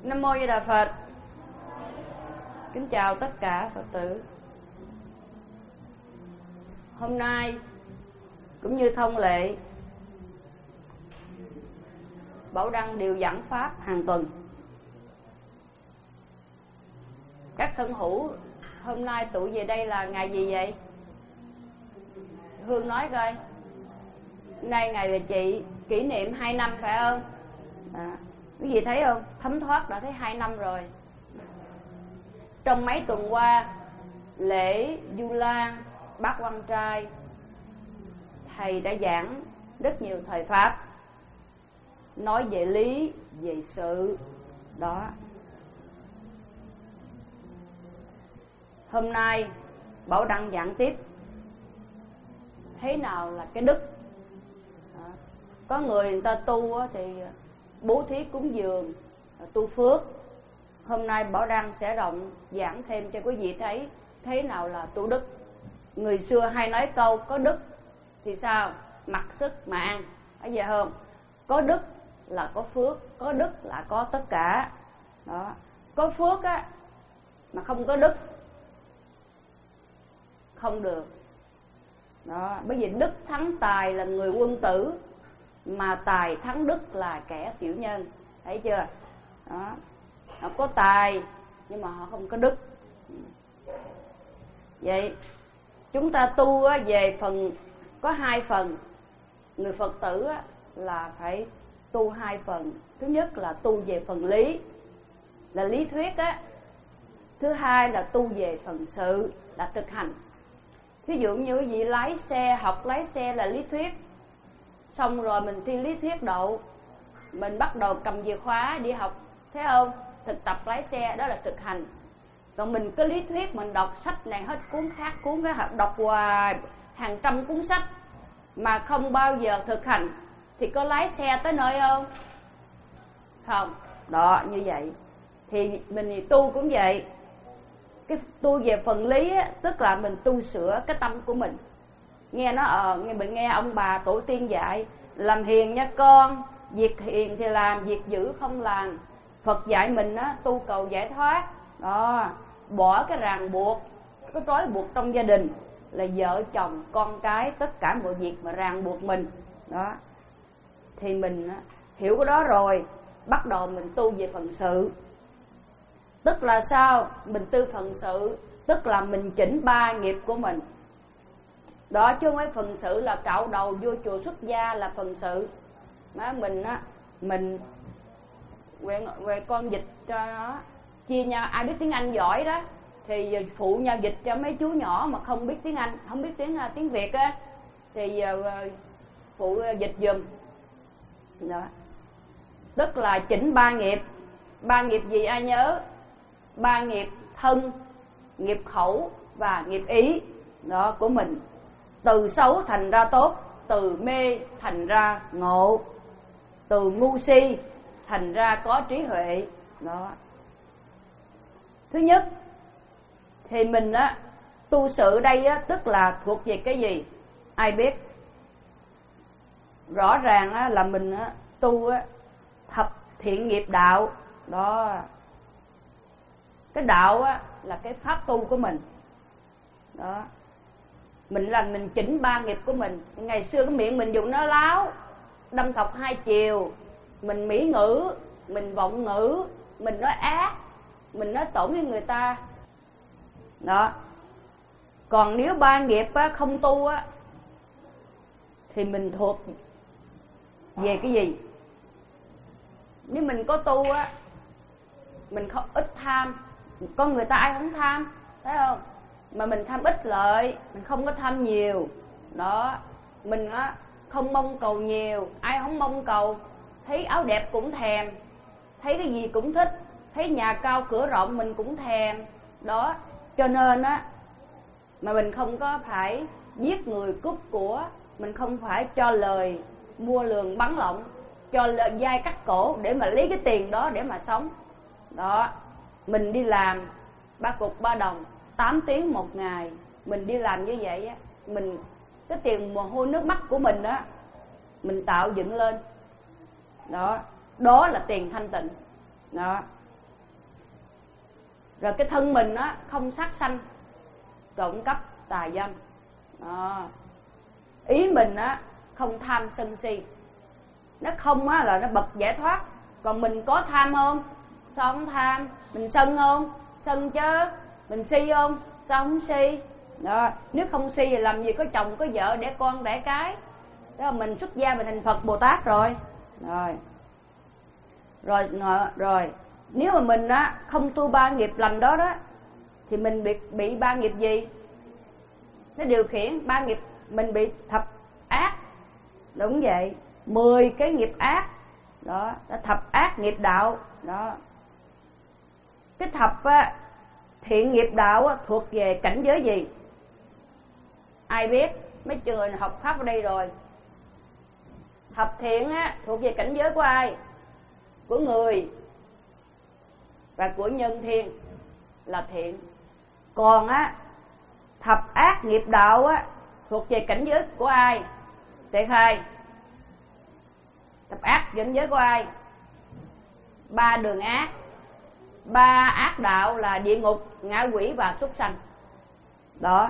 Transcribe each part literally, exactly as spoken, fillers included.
Nam mô Di Đà Phật. Kính chào tất cả Phật tử. Hôm nay cũng như thông lệ, Bảo Đăng đều giảng pháp hàng tuần. Các thân hữu, hôm nay tụ về đây là ngày gì vậy? Hương nói coi. Nay ngày là chị kỷ niệm hai năm phải không? À, quý vị thấy không? Thấm thoát đã thấy hai năm rồi. Trong mấy tuần qua, lễ Du Lan, Bát Quan Trai, thầy đã giảng rất nhiều thời pháp, nói về lý, về sự đó. Hôm nay Bảo Đăng giảng tiếp thế nào là cái đức. Đó. Có người người ta tu thì bố thí cúng dường, tu phước. Hôm nay Bảo Đăng sẽ rộng giảng thêm cho quý vị thấy thế nào là tu đức. Người xưa hay nói câu có đức thì sao? Mặc sức mà ăn. Thấy vậy không? Có đức là có phước, có đức là có tất cả. Đó. Có phước á mà không có đức không được. Đó, bởi vì đức thắng tài là người quân tử, mà tài thắng đức là kẻ tiểu nhân. Thấy chưa? Đó. Họ có tài nhưng mà họ không có đức. Vậy chúng ta tu về phần có hai phần. Người Phật tử là phải tu hai phần. Thứ nhất là tu về phần lý, là lý thuyết á. Thứ hai là tu về phần sự, là thực hành. Ví dụ như quý vị lái xe, học lái xe là lý thuyết, xong rồi mình thi lý thuyết đậu, mình bắt đầu cầm chìa khóa đi học, thấy không? Thực tập lái xe, đó là thực hành. Còn mình có lý thuyết, mình đọc sách này hết cuốn khác cuốn đó, đọc hoài hàng trăm cuốn sách mà không bao giờ thực hành thì có lái xe tới nơi không? Không. Đó, như vậy thì mình tu cũng vậy. Cái tu về phần lý á, tức là mình tu sửa cái tâm của mình. Nghe nó ờ nghe mình nghe ông bà tổ tiên dạy làm hiền nha con, việc hiền thì làm, việc dữ không làm. Phật dạy mình á, tu cầu giải thoát. Đó, bỏ cái ràng buộc, cái trói buộc trong gia đình là vợ chồng, con cái, tất cả mọi việc mà ràng buộc mình. Đó. Thì mình á, hiểu cái đó rồi, bắt đầu mình tu về phần sự. Tức là sao? Mình tu phần sự, tức là mình chỉnh ba nghiệp của mình. Đó, chứ không phải phần sự là cạo đầu vô chùa xuất gia là phần sự. Mà mình á, mình về, về con dịch cho nó, chia nhau, ai biết tiếng Anh giỏi đó thì phụ nhau dịch cho mấy chú nhỏ mà không biết tiếng Anh, không biết tiếng tiếng Việt á, thì phụ dịch giùm. Đó. Tức là chỉnh ba nghiệp. Ba nghiệp gì ai nhớ? Ba nghiệp thân, nghiệp khẩu và nghiệp ý đó của mình. Từ xấu thành ra tốt, từ mê thành ra ngộ, từ ngu si thành ra có trí huệ. Đó. Thứ nhất thì mình á, tu sự đây á, tức là thuộc về cái gì? Ai biết? Rõ ràng á, là mình á, tu á, thập thiện nghiệp đạo. Đó. Cái đạo á, là cái pháp tu của mình. Đó. Mình là mình chỉnh ba nghiệp của mình. Ngày xưa cái miệng mình dùng nó láo, đâm thọc hai chiều. Mình mỹ ngữ, mình vọng ngữ, mình nói ác, mình nói tổn với người ta. Đó. Còn nếu ba nghiệp á, không tu á, thì mình thuộc về cái gì? Nếu mình có tu á, mình không ít tham. Con người ta ai không tham, thấy không? Mà mình tham ít lợi, mình không có tham nhiều. Đó. Mình á, không mong cầu nhiều. Ai không mong cầu? Thấy áo đẹp cũng thèm, thấy cái gì cũng thích, thấy nhà cao cửa rộng mình cũng thèm. Đó. Cho nên á, mà mình không có phải giết người cướp của, mình không phải cho lời mua lường bắn lộng, cho lời dai cắt cổ để mà lấy cái tiền đó để mà sống. Đó. Mình đi làm ba cục ba đồng, tám tiếng một ngày, mình đi làm như vậy á, mình cái tiền mồ hôi nước mắt của mình đó, mình tạo dựng lên. Đó, đó là tiền thanh tịnh. Đó. Rồi cái thân mình á không sát sanh, trộm cắp, tà dâm. Đó. Ý mình á không tham sân si. Nó không á là nó bật giải thoát. Còn mình có tham không? Sao không tham? Mình sân không? Sân chứ. Mình si không? Sao không si? Đó. Nếu không si thì làm gì có chồng có vợ đẻ con đẻ cái. Đó là mình xuất gia mình thành Phật Bồ Tát rồi. Rồi. Rồi rồi, nếu mà mình á không tu ba nghiệp lành đó đó thì mình bị bị ba nghiệp gì? Nó điều khiển ba nghiệp, mình bị thập ác. Đúng vậy, mười cái nghiệp ác. Đó, thập ác nghiệp đạo. Đó. Cái thập á, thiện nghiệp đạo á, thuộc về cảnh giới gì? Ai biết? Mấy người học pháp ở đây rồi. Thập thiện á, thuộc về cảnh giới của ai? Của người và của nhân thiên là thiện. Còn á, thập ác nghiệp đạo á, thuộc về cảnh giới của ai? Tệ khai. Thập ác cảnh giới của ai? Ba đường ác. Ba ác đạo là địa ngục, ngạ quỷ và súc sanh. Đó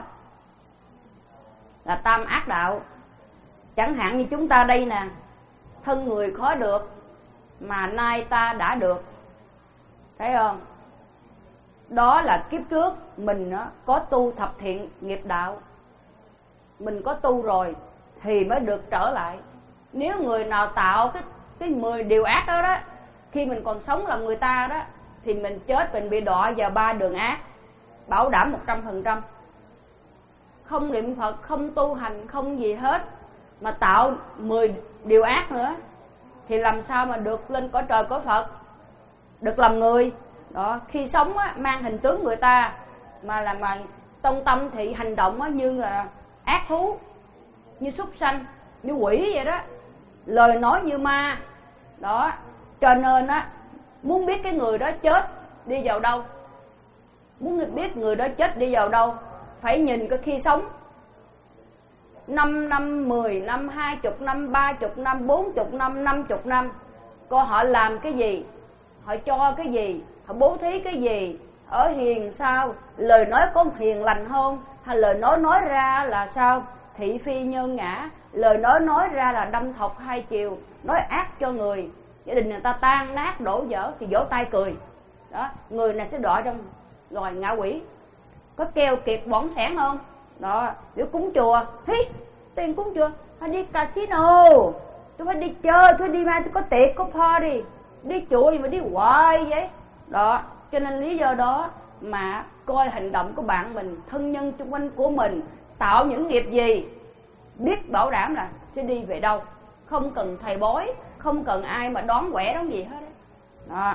là tam ác đạo. Chẳng hạn như chúng ta đây nè, thân người khó được mà nay ta đã được. Thấy không? Đó là kiếp trước mình có tu thập thiện nghiệp đạo. Mình có tu rồi thì mới được trở lại. Nếu người nào tạo cái cái mười điều ác đó đó, khi mình còn sống làm người ta đó, thì mình chết mình bị đọa vào ba đường ác. Bảo đảm một trăm phần trăm. Không niệm Phật, không tu hành, không gì hết, mà tạo mười điều ác nữa thì làm sao mà được lên cõi trời cõi Phật, được làm người. Đó, khi sống á, mang hình tướng người ta, mà là mà trong tâm thì hành động á, như là ác thú, như súc sanh, như quỷ vậy đó, lời nói như ma. Đó, cho nên á, muốn biết cái người đó chết đi vào đâu, muốn biết người đó chết đi vào đâu, phải nhìn cái khi sống năm năm, mười năm, hai chục năm, ba chục năm, bốn chục năm, năm chục năm, coi họ làm cái gì, họ cho cái gì, họ bố thí cái gì, ở hiền sao, lời nói có hiền lành không, hay lời nói nói ra là sao, thị phi nhân ngã, lời nói nói ra là đâm thọc hai chiều, nói ác cho người, gia đình người ta tan nát đổ vỡ thì vỗ tay cười. Đó, người này sẽ đọa trong loài ngạ quỷ. Có keo kiệt bỏng sẻn không? Đó, nếu cúng chùa, hí, tiền cúng chùa, phải đi casino, tôi phải đi chơi, tôi đi mai tôi có tiệc, có party, đi chùa gì mà đi hoài vậy? Đó, cho nên lý do đó mà coi hành động của bạn mình, thân nhân xung quanh của mình tạo những nghiệp gì, biết bảo đảm là sẽ đi về đâu, không cần thầy bói, không cần ai mà đón quẻ đón gì hết. Đó.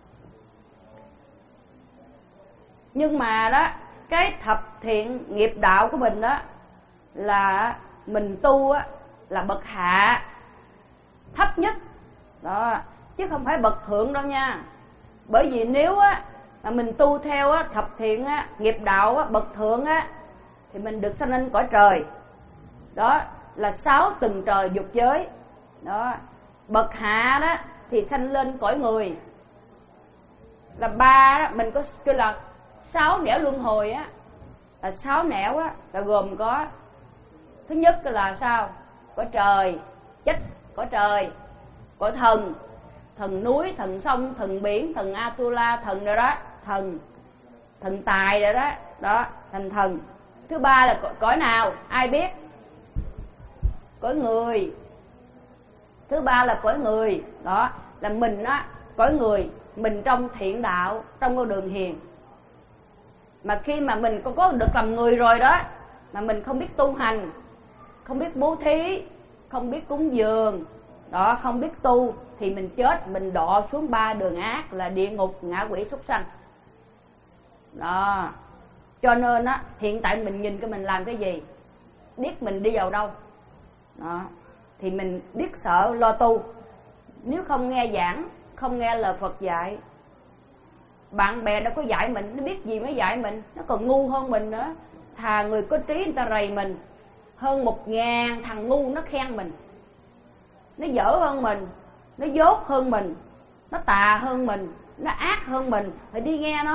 Nhưng mà đó, cái thập thiện nghiệp đạo của mình đó là mình tu á, là bậc hạ, thấp nhất. Đó, chứ không phải bậc thượng đâu nha. Bởi vì nếu á mà mình tu theo á, thập thiện á, nghiệp đạo á, bậc thượng á, thì mình được sanh lên cõi trời. Đó là sáu tầng trời dục giới. Đó, bậc hạ đó thì sanh lên cõi người. Là ba đó, mình có kêu là sáu nẻo luân hồi á, là sáu nẻo á, là gồm có thứ nhất là sao? Cõi trời, chết cõi trời, cõi thần, thần núi, thần sông, thần biển, thần Atula, thần rồi đó, thần, thần tài rồi đó, đó, thành thần. Thứ ba là cõi nào? Ai biết? Cõi người. Thứ ba là cõi người, đó, là mình á, cõi người, mình trong thiện đạo, trong con đường hiền. Mà khi mà mình có, có được làm người rồi đó, mà mình không biết tu hành, không biết bố thí, không biết cúng dường, đó, không biết tu, thì mình chết, mình đọa xuống ba đường ác là địa ngục, ngạ quỷ, súc sanh. Đó, cho nên á, hiện tại mình nhìn cái mình làm cái gì, biết mình đi vào đâu. Đó, thì mình biết sợ lo tu. Nếu không nghe giảng, không nghe lời Phật dạy, bạn bè đâu có dạy mình, nó biết gì mới dạy mình, nó còn ngu hơn mình nữa. Thà người có trí người ta rầy mình, hơn một ngàn thằng ngu nó khen mình, nó dở hơn mình, nó dốt hơn mình, nó tà hơn mình, nó ác hơn mình, phải đi nghe nó.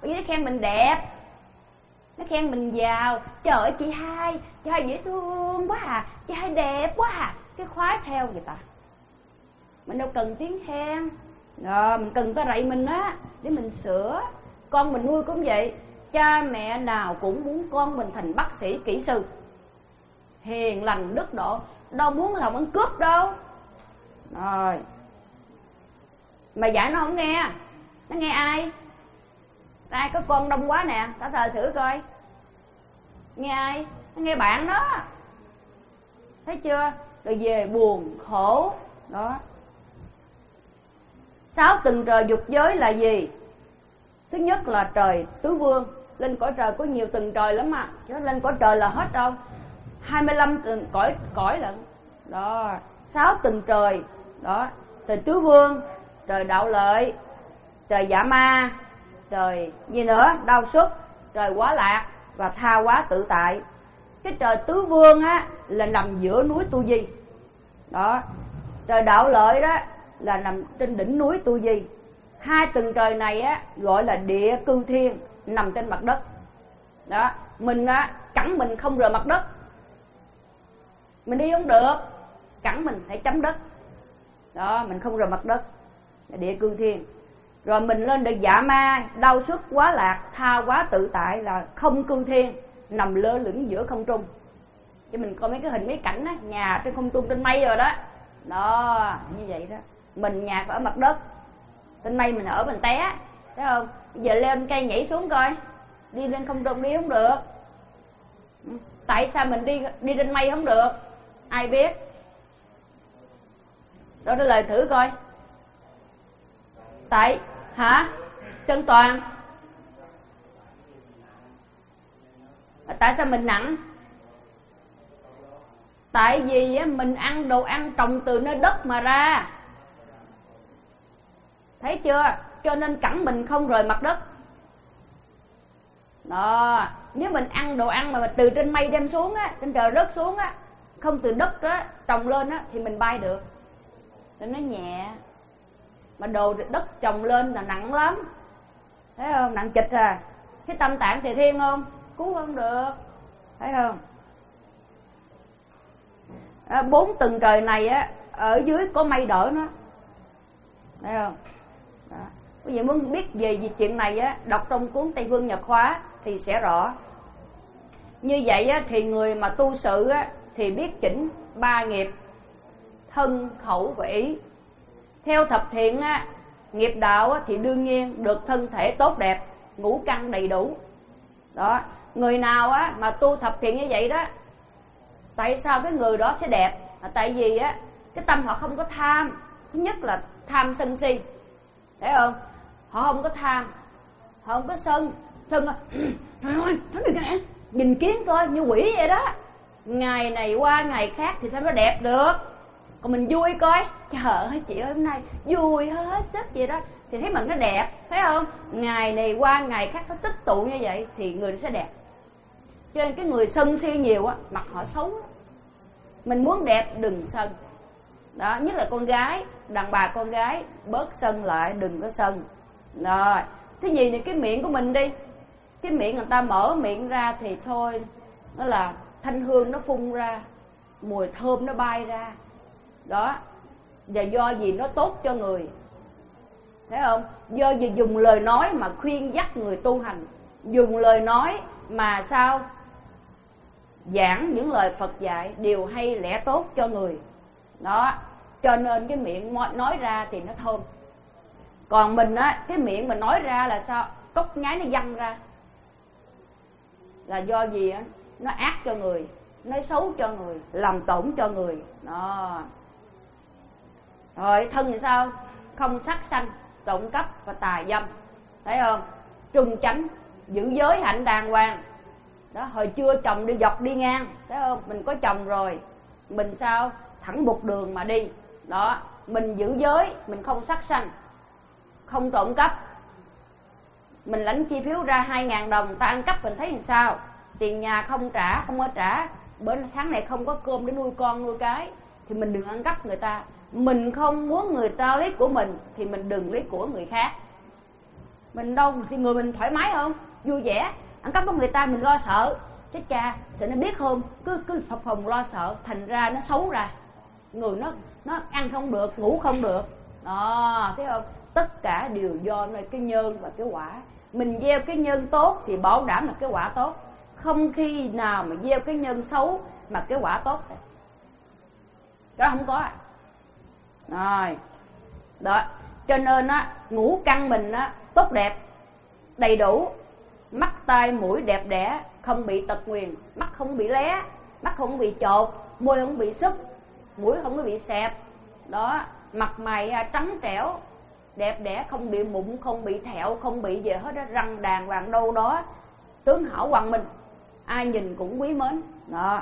bởi vì nó khen mình đẹp, nó khen mình giàu. Trời ơi chị hai, chị hai dễ thương quá à, chị hai đẹp quá à, cái khoái theo người ta. Mình đâu cần tiếng khen. Rồi mình cần ta rạy mình á để mình sửa. Con mình nuôi cũng vậy, cha mẹ nào cũng muốn con mình thành bác sĩ, kỹ sư, hiền lành đức độ, đâu muốn làm ăn cướp đâu. Rồi mà dạy nó không nghe, nó nghe ai? Ai có con đông quá nè, ta thờ thử coi. Nghe ai? Nó nghe bạn đó. Thấy chưa? Rồi về buồn, khổ. Đó. Sáu tầng trời dục giới là gì? Thứ nhất là trời tứ vương. Lên cõi trời có nhiều tầng trời lắm mà, chứ lên cõi trời là hết đâu. hai mươi lăm tầng cõi cõi lận. Đó, sáu tầng trời. Đó, trời tứ vương, trời đạo lợi, trời dạ ma, trời gì nữa, đau xuất, trời quá lạc và tha hóa tự tại. Cái trời tứ vương á là nằm giữa núi Tu Di. Đó, trời đạo lợi đó là nằm trên đỉnh núi Tu Di. Hai tầng trời này á gọi là địa cư thiên, nằm trên mặt đất. Đó, mình á cẳng mình không rời mặt đất, mình đi không được, cẳng mình phải chấm đất. Đó, mình không rời mặt đất là địa cư thiên. Rồi mình lên được dạ ma, đau xuất quá lạc, tha hóa tự tại là không cư thiên, nằm lơ lửng giữa không trung. Chứ mình coi mấy cái hình mấy cảnh á, nhà trên không trung trên mây rồi đó. Đó, như vậy đó. Mình nhà phải ở mặt đất, trên mây mình ở mình té, thấy không? Giờ lên cây nhảy xuống coi, đi lên không trung đi không được. Tại sao mình đi đi trên mây không được? Ai biết? Đó, trả lời thử coi. Tại hả? Trân Toàn, tại sao mình nặng? Tại vì mình ăn đồ ăn trồng từ nơi đất mà ra. Thấy chưa? Cho nên cẳng mình không rời mặt đất. Đó, nếu mình ăn đồ ăn mà từ trên mây đem xuống á, trên trời rớt xuống á, không từ đất á trồng lên á thì mình bay được. Nên nó nhẹ. Mà đồ đất trồng lên là nặng lắm. Thấy không? Nặng chịch à. Cái Tâm Tạng Tề Thiên không? Cứu không được. Thấy không? À, bốn tầng trời này á, ở dưới có mây đỡ nó. Thấy không? Đó. Quý vị muốn biết về, về chuyện này á, đọc trong cuốn Tây Phương Nhật Khóa thì sẽ rõ. Như vậy á, thì người mà tu sự á, thì biết chỉnh ba nghiệp: thân, khẩu và ý. Theo thập thiện á, nghiệp đạo á, thì đương nhiên được thân thể tốt đẹp, ngũ căn đầy đủ. Đó, người nào á mà tu thập thiện như vậy đó, tại sao cái người đó sẽ đẹp? À, tại vì á cái tâm họ không có tham. Thứ nhất là tham sân si, thấy không? Họ không có tham, họ không có sân. Sân trời ơi, nhìn kiến coi như quỷ vậy đó. Ngày này qua ngày khác thì sao nó đẹp được? Còn mình vui coi, trời ơi chị ơi hôm nay vui hết sức vậy đó, thì thấy mình nó đẹp, thấy không? Ngày này qua ngày khác nó tích tụ như vậy thì người nó sẽ đẹp. Cho nên cái người sân si nhiều á, mặt họ xấu. Mình muốn đẹp đừng sân. Đó, nhất là con gái, đàn bà con gái bớt sân lại, đừng có sân. Rồi, thứ gì thì cái miệng của mình đi. Cái miệng người ta mở miệng ra thì thôi, nó là thanh hương nó phun ra, mùi thơm nó bay ra. Đó, và do gì nó tốt cho người, thấy không? Do gì dùng lời nói mà khuyên dắt người tu hành, dùng lời nói mà sao giảng những lời Phật dạy điều hay lẽ tốt cho người. Đó, cho nên cái miệng nói ra thì nó thơm. Còn mình á, cái miệng mình nói ra là sao? Cốc nhái nó văng ra. Là do gì á? Nó ác cho người, nói xấu cho người, làm tổn cho người. Đó. Rồi thân thì sao? Không sát sanh, trộm cắp và tà dâm. Thấy không? Trung chánh, giữ giới hạnh đàng hoàng. Đó, hồi chưa chồng đi dọc đi ngang, thấy không? Mình có chồng rồi, mình sao? Thẳng một đường mà đi. Đó, mình giữ giới, mình không sát sanh, không trộm cắp. Mình lãnh chi phiếu ra hai ngàn đồng, ta ăn cắp mình thấy làm sao? Tiền nhà không trả, không có trả, bữa tháng này không có cơm để nuôi con nuôi cái, thì mình đừng ăn cắp người ta. Mình không muốn người ta lấy của mình thì mình đừng lấy của người khác. Mình đâu thì người mình thoải mái không, vui vẻ. Ăn cắp của người ta mình lo sợ, chết cha, thì nó biết không, cứ cứ phập phồng lo sợ, thành ra nó xấu ra, người nó nó ăn không được, ngủ không được. Đó, thấy không? Tất cả đều do nơi cái nhân và cái quả. Mình gieo cái nhân tốt thì bảo đảm là cái quả tốt, không khi nào mà gieo cái nhân xấu mà cái quả tốt. Đó không có. Rồi đó, cho nên á, ngũ căn mình á tốt đẹp, đầy đủ, mắt tai mũi đẹp đẽ, không bị tật nguyền, mắt không bị lé, mắt không bị chột, môi không bị sứt, mũi không có bị xẹp. Đó, mặt mày trắng trẻo, đẹp đẽ, không bị mụn, không bị thẹo, không bị gì hết á, răng đàng hoàng đâu đó, tướng hảo hoàng minh, ai nhìn cũng quý mến. Đó,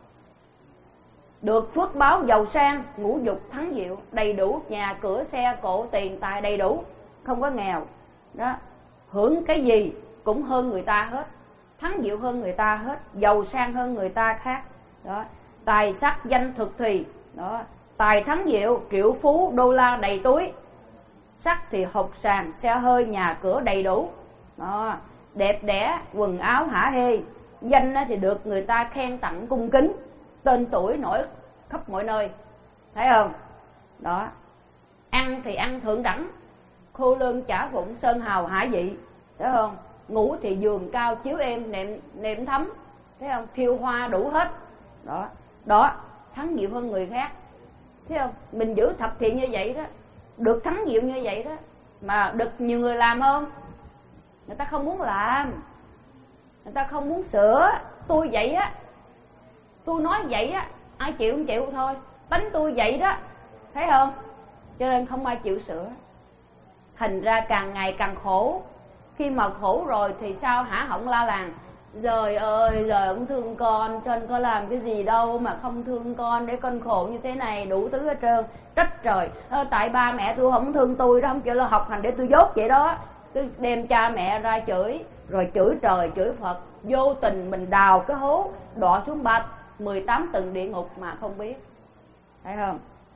được phước báo giàu sang, ngũ dục thắng diệu, đầy đủ, nhà cửa xe cộ tiền tài đầy đủ, không có nghèo. Đó, hưởng cái gì cũng hơn người ta hết, thắng diệu hơn người ta hết, giàu sang hơn người ta khác. Đó, tài sắc danh thực thùy. Đó, tài thắng diệu, triệu phú đô la đầy túi, sắc thì hột sàn xe hơi nhà cửa đầy đủ. Đó, đẹp đẽ quần áo hả hê, danh thì được người ta khen tặng cung kính, tên tuổi nổi khắp mọi nơi, thấy không? Đó, ăn thì ăn thượng đẳng, khô lương chả vụng sơn hào hải vị, thấy không? Ngủ thì giường cao chiếu êm nệm nệm thấm, thấy không? Thiêu hoa đủ hết. Đó, đó, thắng diệu hơn người khác, thấy không? Mình giữ thập thiện như vậy đó, được thắng diệu như vậy đó, mà được nhiều người làm hơn. Người ta không muốn làm, người ta không muốn sửa. Tôi vậy á, tôi nói vậy á, ai chịu không chịu thôi, tính tôi vậy đó, thấy không? Cho nên không ai chịu sửa, thành ra càng ngày càng khổ. Khi mà khổ rồi thì sao hả, hỏng la làng, trời ơi trời ông thương con, cho anh có làm cái gì đâu mà không thương con, để con khổ như thế này, đủ thứ hết trơn. Trách trời, ờ, tại ba mẹ tôi không thương tôi đó, không chịu lo học hành để tôi dốt vậy đó. Cứ đem cha mẹ ra chửi, rồi chửi trời chửi Phật, vô tình mình đào cái hố đọa xuống ba mười tám tầng địa ngục mà không biết, thấy không?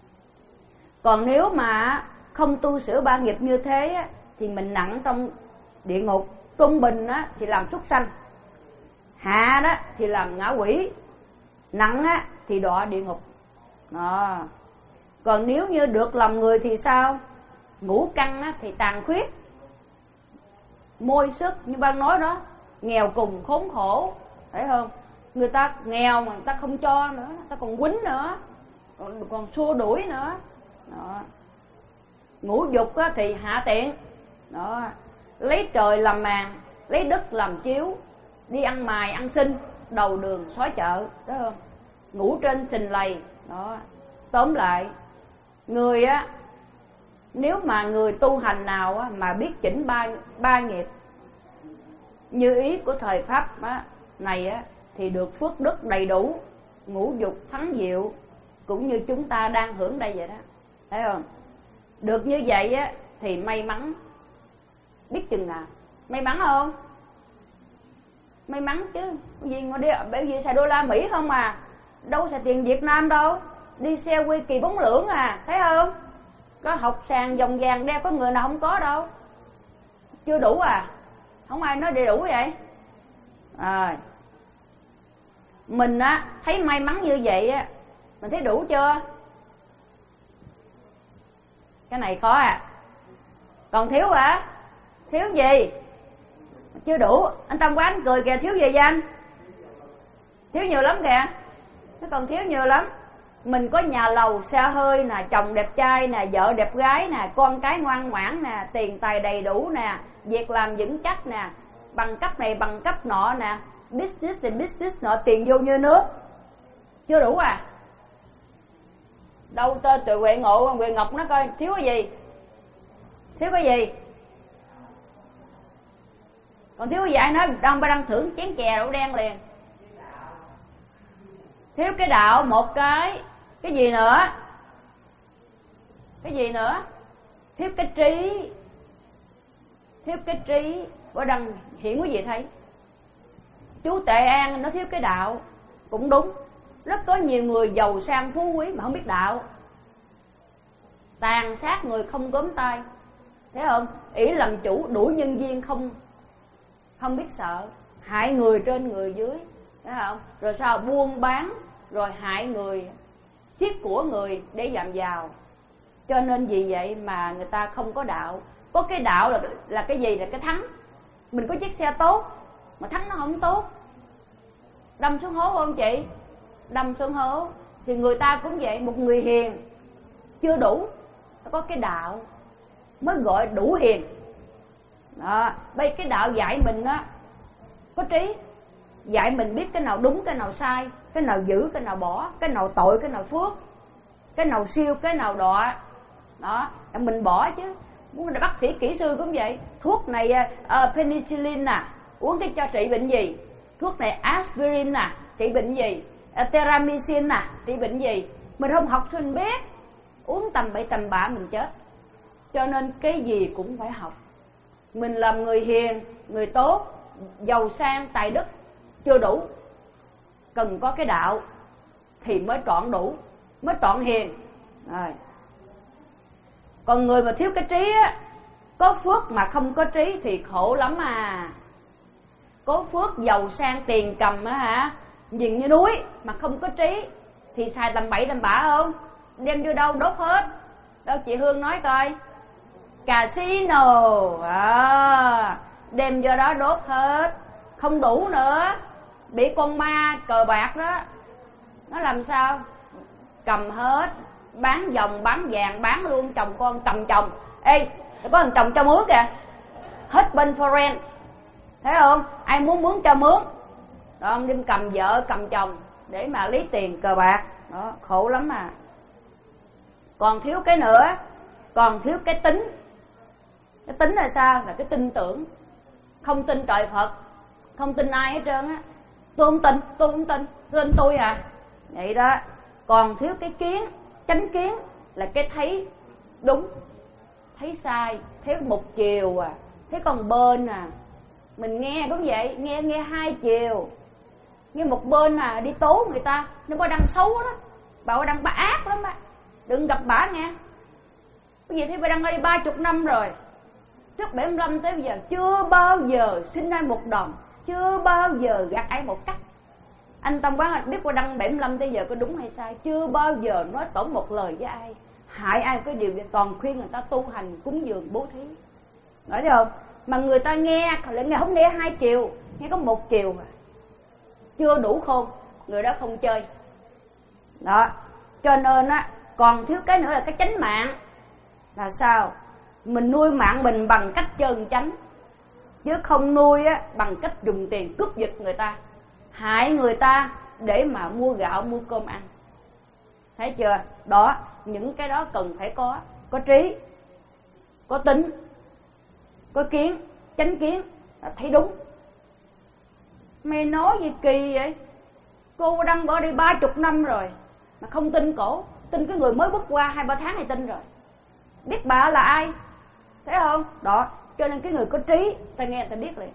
Còn nếu mà không tu sửa ba nghiệp như thế á, thì mình nặng trong địa ngục. Trung bình á, thì làm súc sanh, hạ đó thì làm ngã quỷ, nặng á, thì đọa địa ngục. Đó. Còn nếu như được lòng người thì sao? Ngũ căn á, thì tàn khuyết, môi sức như bác nói đó, nghèo cùng khốn khổ, thấy không? Người ta nghèo mà người ta không cho nữa, người ta còn quýnh nữa, còn, còn xua đuổi nữa. Đó. Ngũ dục á, thì hạ tiện. Đó, lấy trời làm màn, lấy đất làm chiếu, đi ăn mài ăn xin, đầu đường xói chợ, đúng không? Ngủ trên sình lầy. Đó, tóm lại, người á, nếu mà người tu hành nào á, mà biết chỉnh ba ba nghiệp như ý của thời pháp á, này á, thì được phước đức đầy đủ, ngũ dục thắng diệu, cũng như chúng ta đang hưởng đây vậy đó, thấy không? Được như vậy á, thì may mắn biết chừng nào. May mắn không? May mắn chứ, gì mà đi bởi vì xài đô la Mỹ không à, đâu xài tiền Việt Nam đâu, đi xe quy kỳ bốn lưỡng à, thấy không? Có học sàn vòng vàng đeo có người nào không có đâu. Chưa đủ à? Không ai nói đầy đủ vậy. À, mình á thấy may mắn như vậy á, mình thấy đủ chưa? Cái này khó à. Còn thiếu hả? Thiếu gì? Chưa đủ. Anh Tâm Quán cười kìa, thiếu gì vậy anh? Thiếu nhiều lắm kìa. Nó còn thiếu nhiều lắm. Mình có nhà lầu, xe hơi nè, chồng đẹp trai nè, vợ đẹp gái nè, con cái ngoan ngoãn nè, tiền tài đầy đủ nè, việc làm vững chắc nè, bằng cấp này bằng cấp nọ nè, business thì business nọ, tiền vô như nước. Chưa đủ à? Đâu tên tụi Huệ Ngộ, Huệ Ngọc nó coi thiếu cái gì? Thiếu cái gì? Còn thiếu cái gì ai nói đang ba đang thưởng chén chè đậu đen liền. Thiếu cái đạo một cái. Cái gì nữa? Cái gì nữa? Thiếu cái trí. Thiếu cái trí. Bữa đăng hiện quý vị thấy, chú Tệ An nó thiếu cái đạo. Cũng đúng. Rất có nhiều người giàu sang phú quý mà không biết đạo, tàn sát người không gớm tay, thấy không? Ỷ làm chủ đuổi nhân viên không không biết sợ, hại người trên người dưới, thấy không? Rồi sao buôn bán, rồi hại người, chiết của người để làm giàu. Cho nên vì vậy mà người ta không có đạo. Có cái đạo là là cái gì? Là cái thắng. Mình có chiếc xe tốt mà thắng nó không tốt, đâm xuống hố không chị? Đâm xuống hố. Thì người ta cũng vậy, một người hiền chưa đủ, có cái đạo mới gọi đủ hiền. Đó, bây cái đạo dạy mình á, có trí, dạy mình biết cái nào đúng, cái nào sai, cái nào giữ, cái nào bỏ, cái nào tội, cái nào phước, cái nào siêu, cái nào đọa. Đó, mình bỏ chứ. Muốn là bác sĩ kỹ sư cũng vậy. Thuốc này uh, penicillin nè, uống cái cho trị bệnh gì? Thuốc này aspirin nè, trị bệnh gì? Uh, Teramycin nè, trị bệnh gì? Mình không học thì mình biết. Uống tầm bậy tầm bạ mình chết. Cho nên cái gì cũng phải học. Mình làm người hiền, người tốt, giàu sang, tài đức chưa đủ, cần có cái đạo thì mới trọn đủ, mới trọn hiền. Rồi. Còn người mà thiếu cái trí á, có phước mà không có trí thì khổ lắm à. Có phước giàu sang tiền cầm á hả, nhìn như núi mà không có trí thì xài tầm bậy tầm bạ không? Đem vô đâu đốt hết. Đâu chị Hương nói coi, casino à, đem vô đó đốt hết, không đủ nữa, bị con ma cờ bạc đó nó làm sao? Cầm hết, bán vòng bán vàng, bán luôn chồng con cầm chồng. Ê, có thằng chồng cho mướn kìa, husband for rent, thấy không? Ai muốn mướn cho mướn. Đó, ông đêm cầm vợ cầm chồng để mà lấy tiền cờ bạc. Đó, khổ lắm à. Còn thiếu cái nữa, còn thiếu cái tính. Cái tính là sao? Là cái tin tưởng. Không tin trời Phật, không tin ai hết trơn á. Tôi không tin, tôi không tin, tin tôi à. Vậy đó. Còn thiếu cái kiến, chánh kiến là cái thấy đúng, thấy sai, thấy một chiều à, thấy còn bên à. Mình nghe cũng vậy, nghe nghe hai chiều. Nghe một bên à, đi tố người ta, nó có đăng xấu đó, bà có đăng bà ác lắm á. Đừng gặp bả nghe. Cái gì thế bà đăng ra đi ba chục năm rồi, trước bảy mươi lăm tới bây giờ chưa bao giờ xin ai một đồng, chưa bao giờ gạt ai một cắt. Anh Tâm Quán biết qua đăng bảy mươi lăm tới giờ có đúng hay sai, chưa bao giờ nói tổn một lời với ai, hại ai cái điều gì, toàn khuyên người ta tu hành, cúng dường, bố thí. Nói thấy không? Mà người ta nghe, lại nghe không nghe hai chiều, nghe có một chiều mà chưa đủ khôn, người đó không chơi. Đó, cho nên á, còn thiếu cái nữa là cái chánh mạng. Là sao? Mình nuôi mạng mình bằng cách trơn chánh, chứ không nuôi á bằng cách dùng tiền cướp giật người ta, hại người ta để mà mua gạo, mua cơm ăn. Thấy chưa? Đó, những cái đó cần phải có. Có trí, có tính, có kiến, chánh kiến là thấy đúng. Mày nói gì kỳ vậy? Cô đăng bỏ đi ba chục năm rồi mà không tin cổ, tin cái người mới bước qua hai ba tháng này tin rồi. Biết bà là ai, thấy không? Đó, cho nên cái người có trí, ta nghe ta biết liền.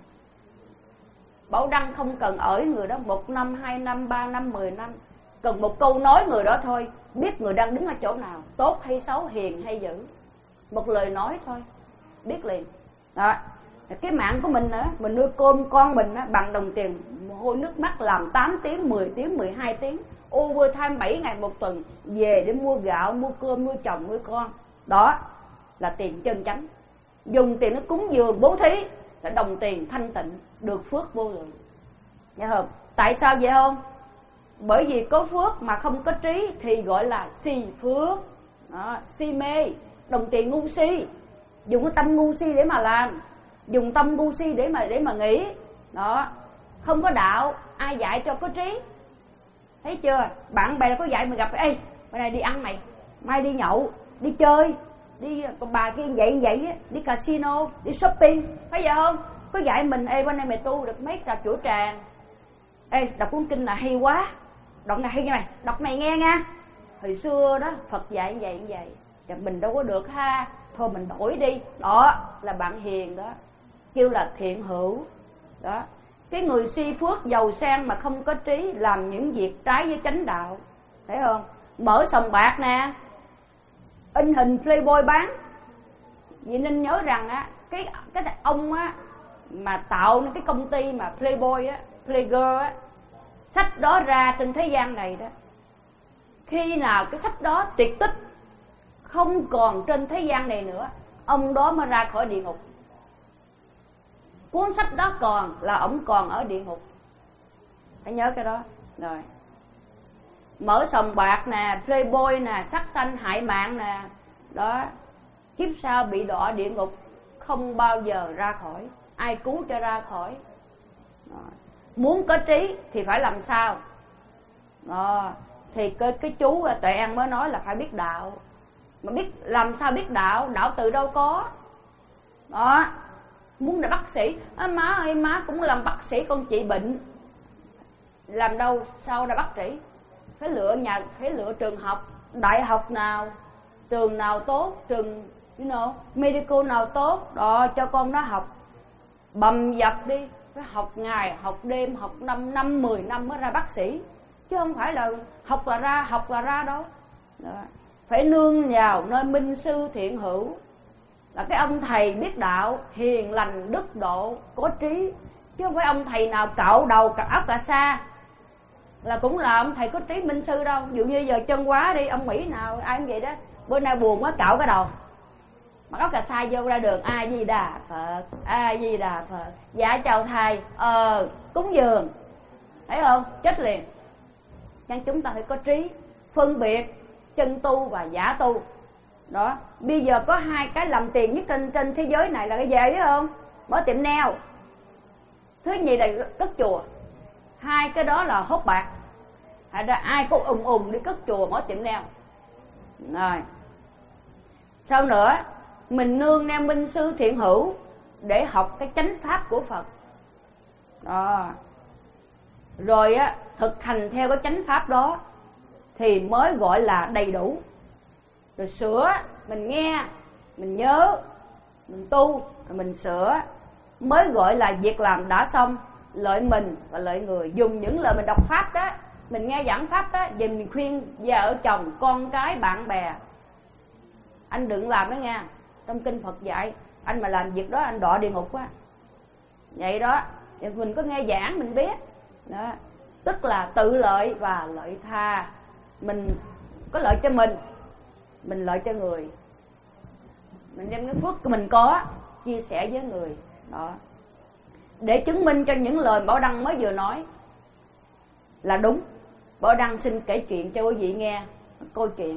Bảo đăng không cần ở người đó một năm, hai năm, ba năm, mười năm, cần một câu nói người đó thôi, biết người đang đứng ở chỗ nào, tốt hay xấu, hiền hay dữ, một lời nói thôi, biết liền. Đó, cái mạng của mình nữa, mình nuôi cơm con mình á, bằng đồng tiền mồ hôi nước mắt, làm tám tiếng, mười tiếng, mười hai tiếng, overtime bảy ngày một tuần, về để mua gạo, mua cơm, nuôi chồng, nuôi con. Đó là tiền chân chánh. Dùng tiền nó cúng dường, bố thí là đồng tiền thanh tịnh, được phước vô lượng. Nghe không? Tại sao vậy không? Bởi vì có phước mà không có trí thì gọi là si phước. Đó, si mê, đồng tiền ngu si, dùng cái tâm ngu si để mà làm, dùng tâm ngu si để mà để mà nghĩ. Đó, không có đạo, ai dạy cho có trí. Thấy chưa? Bạn bè có dạy mình gặp, ê, bữa nay đi ăn mày, mai đi nhậu, đi chơi, đi, còn bà kia vậy vậy, đi casino, đi shopping, thấy vậy không? Có dạy mình, ê, bữa nay mày tu được mấy trà chữa tràng, ê, đọc cuốn kinh là hay quá, đoạn này hay như mày, đọc này nghe nha. Hồi xưa đó, Phật dạy như vậy như vậy, và mình đâu có được ha, thôi mình đổi đi. Đó là bạn hiền đó, kêu là thiện hữu. Đó, cái người si phước giàu sang mà không có trí, làm những việc trái với chánh đạo, thấy không? Mở sòng bạc nè, in hình playboy bán, Vì nên nhớ rằng á, cái cái ông á mà tạo nên cái công ty mà Playboy á, Playgirl á, sách đó ra trên thế gian này đó, khi nào cái sách đó tuyệt tích, không còn trên thế gian này nữa, ông đó mới ra khỏi địa ngục. Cuốn sách đó còn là ông còn ở địa ngục, phải nhớ cái đó. Rồi mở sòng bạc nè, Playboy nè, sát sanh hại mạng nè, đó, kiếp sau bị đọa địa ngục, không bao giờ ra khỏi, ai cứu cho ra khỏi. Đó. Muốn có trí thì phải làm sao? Đó. Thì cái, cái chú Tuệ An mới nói là phải biết đạo. Mà biết làm sao biết đạo? Đạo từ đâu có? Đó. Muốn là bác sĩ, à, má ơi má cũng làm bác sĩ, con trị bệnh, làm đâu sao ra bác sĩ? Phải lựa nhà, phải lựa trường học, đại học nào, trường nào tốt, trường you know, medical nào tốt, đó cho con nó học bầm dập đi, phải học ngày, học đêm, học năm năm, mười năm mới ra bác sĩ, chứ không phải là học là ra, học là ra đâu. Đó. Phải nương vào nơi minh sư thiện hữu, là cái ông thầy biết đạo, hiền lành đức độ, có trí, chứ không phải ông thầy nào cạo đầu cạo óc cà sa là cũng là ông thầy có trí minh sư đâu. Ví dụ như giờ Chân Quá đi, ông Mỹ nào ai cũng vậy đó, bữa nay buồn quá cạo cái đầu, mặc áo cà sa vô ra đường, A Di Đà Phật, A Di Đà Phật, dạ chào thầy, ờ cúng dường, thấy không, chết liền. Nhưng chúng ta phải có trí, phân biệt chân tu và giả tu. Đó, bây giờ có hai cái làm tiền nhất trên trên thế giới này là cái gì biết không? Mở tiệm nail, thứ nhì là cất chùa. Hai cái đó là hốt bạc. Thật ra ai cũng ùng ùng đi cất chùa mở tiệm nail. Rồi sau nữa, mình nương neo minh sư thiện hữu để học cái chánh pháp của Phật. Đó. Rồi á, thực hành theo cái chánh pháp đó thì mới gọi là đầy đủ. Rồi sửa, mình nghe, mình nhớ, mình tu, rồi mình sửa, mới gọi là việc làm đã xong, lợi mình và lợi người. Dùng những lời mình đọc pháp đó, mình nghe giảng pháp đó, về mình khuyên vợ chồng, con cái, bạn bè. Anh đừng làm đó nghe. Trong kinh Phật dạy, anh mà làm việc đó anh đọa địa ngục quá. Vậy đó, mình có nghe giảng mình biết. Đó. Tức là tự lợi và lợi tha. Mình có lợi cho mình, mình lợi cho người, mình đem cái phước của mình có chia sẻ với người. Đó. Để chứng minh cho những lời Bảo Đăng mới vừa nói là đúng, Bảo Đăng xin kể chuyện cho quý vị nghe. Câu chuyện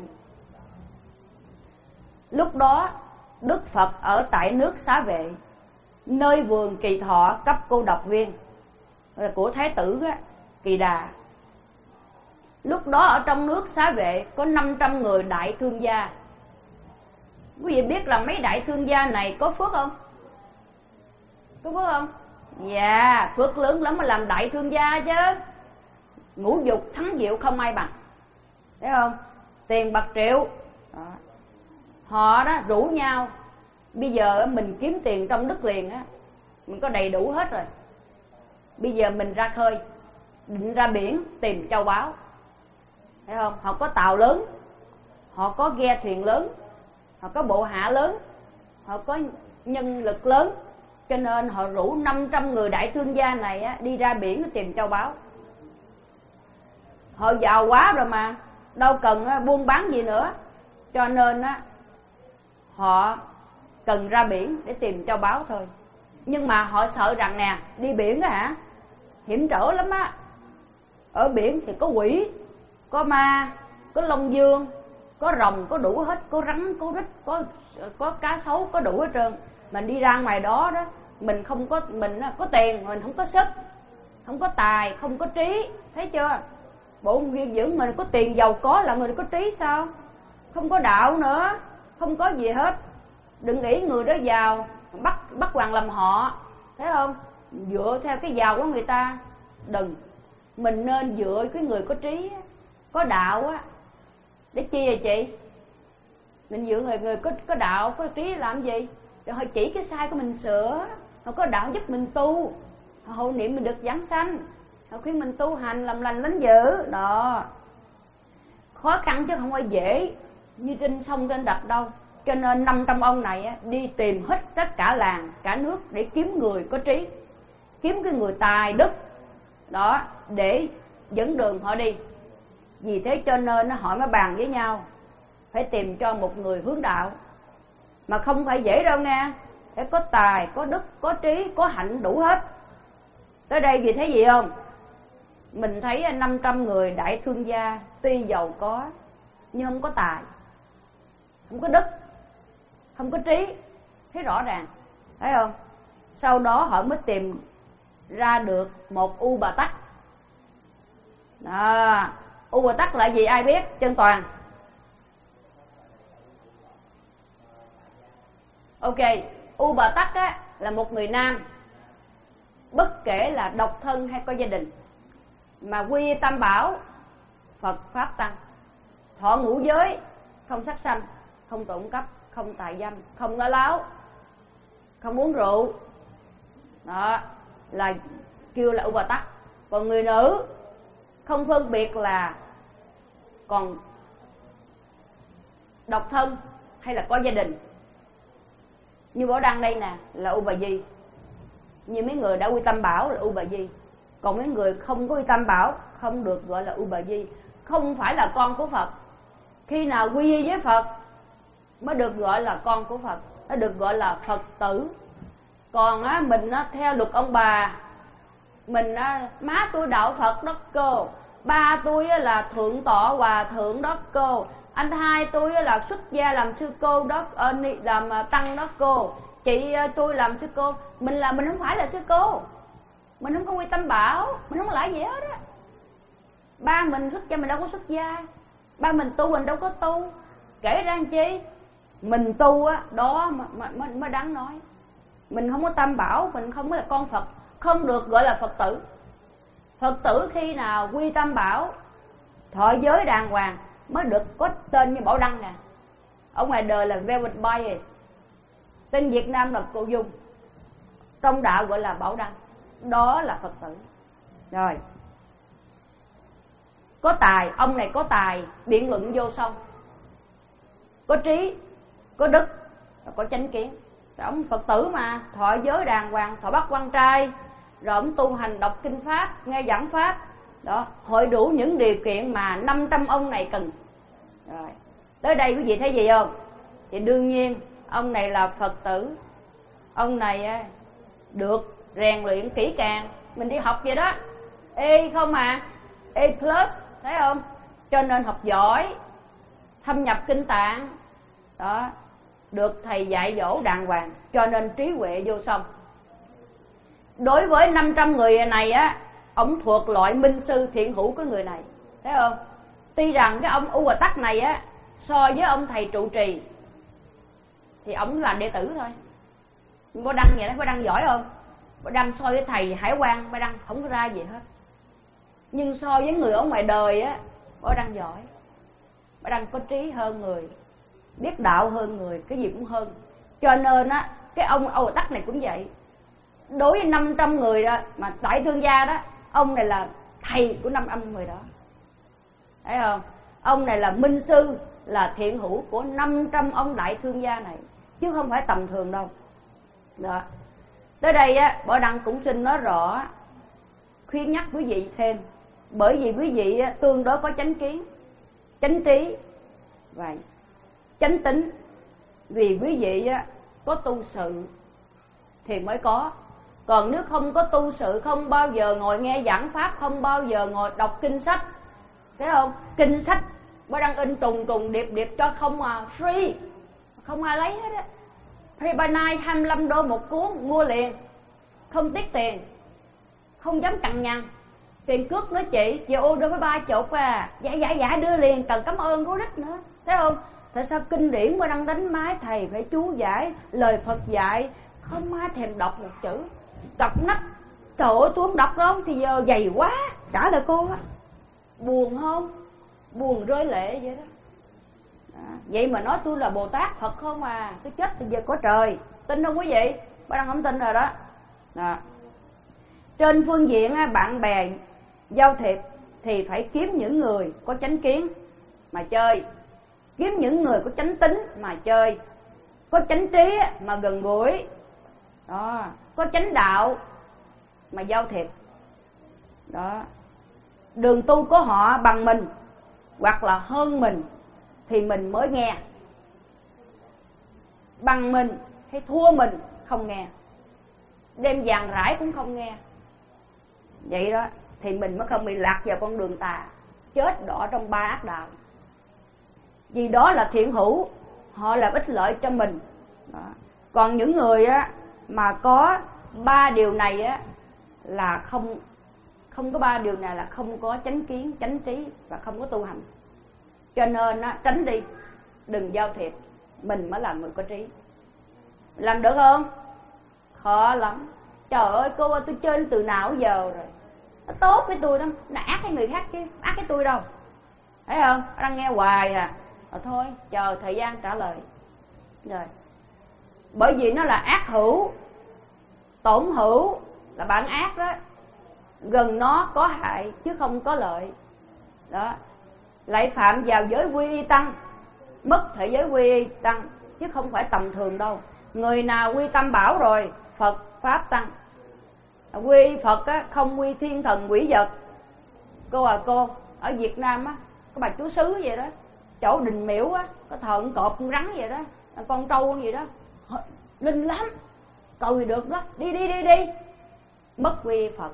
lúc đó Đức Phật ở tại nước Xá Vệ, nơi vườn Kỳ Thọ cấp cô độc viên của Thái tử Kỳ Đà. Lúc đó ở trong nước Xá Vệ có năm trăm người đại thương gia. Quý vị biết là mấy đại thương gia này có phước không? Có phước không? Dạ, phước lớn lắm mà làm đại thương gia chứ. Ngũ dục thắng diệu không ai bằng. Thấy không? Tiền bạc triệu đó. Họ đó rủ nhau, bây giờ mình kiếm tiền trong đất liền á, mình có đầy đủ hết rồi. Bây giờ mình ra khơi, định ra biển tìm châu báu. Thấy không? Họ có tàu lớn, họ có ghe thuyền lớn, họ có bộ hạ lớn, họ có nhân lực lớn, cho nên họ rủ năm trăm người đại thương gia này á, đi ra biển tìm châu báu. Họ giàu quá rồi mà, đâu cần á, buôn bán gì nữa, cho nên á, họ cần ra biển để tìm châu báu thôi. Nhưng mà họ sợ rằng nè, đi biển á hả, hiểm trở lắm á. Ở biển thì có quỷ, có ma, có long dương, có rồng, có đủ hết, có rắn, có rít, có có cá sấu, có đủ hết trơn. Mình đi ra ngoài đó đó, mình không có, mình có tiền, mình không có sức, không có tài, không có trí, thấy chưa? Bộ nguyên dưỡng mình có tiền giàu có là người có trí sao? Không có đạo nữa, không có gì hết. Đừng nghĩ người đó giàu bắt bắt hoàng làm họ, thấy không? Dựa theo cái giàu của người ta, đừng. Mình nên dựa cái người có trí, có đạo á. Để chi vậy chị? Mình dựa người người có có đạo, có trí làm gì? Rồi họ chỉ cái sai của mình sửa, họ có đạo giúp mình tu, họ hộ niệm mình được giảng sanh, họ khuyên mình tu hành làm lành lánh dữ. Đó. Khó khăn chứ không phải dễ như trên sông trên đập đâu. Cho nên năm trăm ông này á, đi tìm hết tất cả làng, cả nước để kiếm người có trí, kiếm cái người tài đức đó để dẫn đường họ đi. Vì thế cho nên họ mới bàn với nhau phải tìm cho một người hướng đạo, mà không phải dễ đâu nghe, phải có tài, có đức, có trí, có hạnh đủ hết. Tới đây vì thấy gì không? Mình thấy năm trăm người đại thương gia tuy giàu có nhưng không có tài, không có đức, không có trí, thấy rõ ràng, thấy không? Sau đó họ mới tìm ra được một U Bà Tắc. Đó, U Bà Tắc là gì ai biết? Chân Toàn. Ok, U Bà Tắc á, là một người nam, bất kể là độc thân hay có gia đình, mà quy tam bảo, Phật Pháp Tăng, thọ ngũ giới, không sát sanh, không trộm cắp, không tà dâm, không nói láo, không uống rượu. Đó là kêu là U Bà Tắc. Còn người nữ không phân biệt là còn độc thân hay là có gia đình. Như Bảo Đăng đây nè là U Bà Di. Như mấy người đã quy tam bảo là U Bà Di. Còn mấy người không có quy tam bảo không được gọi là U Bà Di, không phải là con của Phật. Khi nào quy y với Phật mới được gọi là con của Phật, nó được gọi là Phật tử. Còn á, mình á, theo luật ông bà, mình á, má tôi đạo Phật đó cô, ba tôi á, là thượng tọa hòa thượng đó cô, anh hai tôi á, là xuất gia làm sư cô đó, làm tăng đó cô, chị tôi làm sư cô. Mình là mình không phải là sư cô, mình không có quy tam bảo, mình không có lại gì hết á. Ba mình xuất gia mình đâu có xuất gia, ba mình tu mình đâu có tu. Kể ra làm chi mình tu á, đó mà, mà, mới đáng nói. Mình không có tam bảo, mình không có là con Phật, không được gọi là Phật tử. Phật tử khi nào quy tam bảo, thọ giới đàng hoàng mới được có tên như Bảo Đăng nè. Ở ngoài đời là Velvet Bias, tên Việt Nam là Cô Dung, trong đạo gọi là Bảo Đăng. Đó là Phật tử. Rồi, có tài, ông này có tài, biện luận vô song, có trí, có đức, có chánh kiến. Rồi ông Phật tử mà, thọ giới đàng hoàng, thọ bắt quan trai, rồi ông tu hành đọc kinh pháp, nghe giảng pháp. Đó, hội đủ những điều kiện mà năm trăm ông này cần. Rồi, tới đây quý vị thấy gì không? Thì đương nhiên ông này là Phật tử, ông này được rèn luyện kỹ càng. Mình đi học vậy đó, E không à, A plus, thấy không? Cho nên học giỏi, thâm nhập kinh tạng, đó, được thầy dạy dỗ đàng hoàng, cho nên trí huệ vô song. Đối với năm trăm người này á, ông thuộc loại minh sư thiện hữu của người này, thấy không? Tuy rằng cái ông U Bà Tắc này á, so với ông thầy trụ trì thì ông là đệ tử thôi. Có Đăng vậy đó, có Đăng giỏi không? Có Đăng so với thầy Hải Quang, có Đăng không có ra gì hết. Nhưng so với người ở ngoài đời á, có Đăng giỏi, có Đăng có trí hơn người, biết đạo hơn người, cái gì cũng hơn. Cho nên á, cái ông U Bà Tắc này cũng vậy. Đối với năm trăm người đó, mà đại thương gia đó, ông này là thầy của năm trăm người đó, thấy không? Ông này là minh sư, là thiện hữu của năm trăm ông đại thương gia này, chứ không phải tầm thường đâu. Đó. Tới đây á, Bảo Đăng cũng xin nói rõ, khuyến nhắc quý vị thêm, bởi vì quý vị á, tương đối có chánh kiến, chánh trí và chánh tính. Vì quý vị á, có tu sự thì mới có. Còn nếu không có tu sự, không bao giờ ngồi nghe giảng pháp, không bao giờ ngồi đọc kinh sách, thấy không? Kinh sách Bảo Đăng in trùng trùng điệp điệp cho không à, free, không ai lấy hết á. Free by night, hai mươi lăm đô một cuốn, mua liền, không tiếc tiền, không dám cằn nhằn. Tiền cước nói chị, chị ô đưa với ba chục à, dạ dạ dạ đưa liền, cần cảm ơn có đích nữa, thấy không? Tại sao kinh điển Bảo Đăng đánh máy thầy phải chú giải, lời Phật dạy, không ai thèm đọc một chữ, cặp nách. Trời ơi, tôi không đọc đâu thì giờ dày quá. Trả lời cô á, buồn không? Buồn rơi lệ vậy đó. À, vậy mà nói tôi là Bồ Tát Phật không à, tôi chết thì giờ có trời. Tin không quý vị? Bảo Đăng không tin rồi đó. Đó. Trên phương diện bạn bè giao thiệp thì phải kiếm những người có chánh kiến mà chơi, kiếm những người có chánh tính mà chơi, có chánh trí mà gần gũi đó, có chánh đạo mà giao thiệp đó. Đường tu của họ bằng mình hoặc là hơn mình thì mình mới nghe, bằng mình hay thua mình không nghe, đem vàng rải cũng không nghe. Vậy đó thì mình mới không bị lạc vào con đường tà, chết đỏ trong ba ác đạo. Vì đó là thiện hữu, họ làm ích lợi cho mình đó. Còn những người á mà có ba điều này á là không không có ba điều này là không có chánh kiến, chánh trí và không có tu hành. Cho nên á, tránh đi, đừng giao thiệp, mình mới là người có trí. Làm được không? Khó lắm. Trời ơi cô ơi, tôi chơi từ nào giờ rồi. Nó tốt với tôi đó, nó ác với người khác chứ, ác với tôi đâu. Thấy không? Đang nghe hoài à. Rồi thôi, chờ thời gian trả lời. Rồi. Bởi vì nó là ác hữu, tổn hữu là bạn ác đó. Gần nó có hại chứ không có lợi. Đó. Lại phạm vào giới quy y tăng, mất thể giới quy y tăng chứ không phải tầm thường đâu. Người nào quy tam bảo rồi, Phật pháp tăng. Quy Phật á, không quy thiên thần quỷ vật. Cô à cô, ở Việt Nam á, có bà chú xứ vậy đó, chỗ đình miễu á, có thờ con cọp con rắn vậy đó, con trâu gì đó, linh lắm, cầu thì được đó, đi đi đi đi. Mất quy Phật,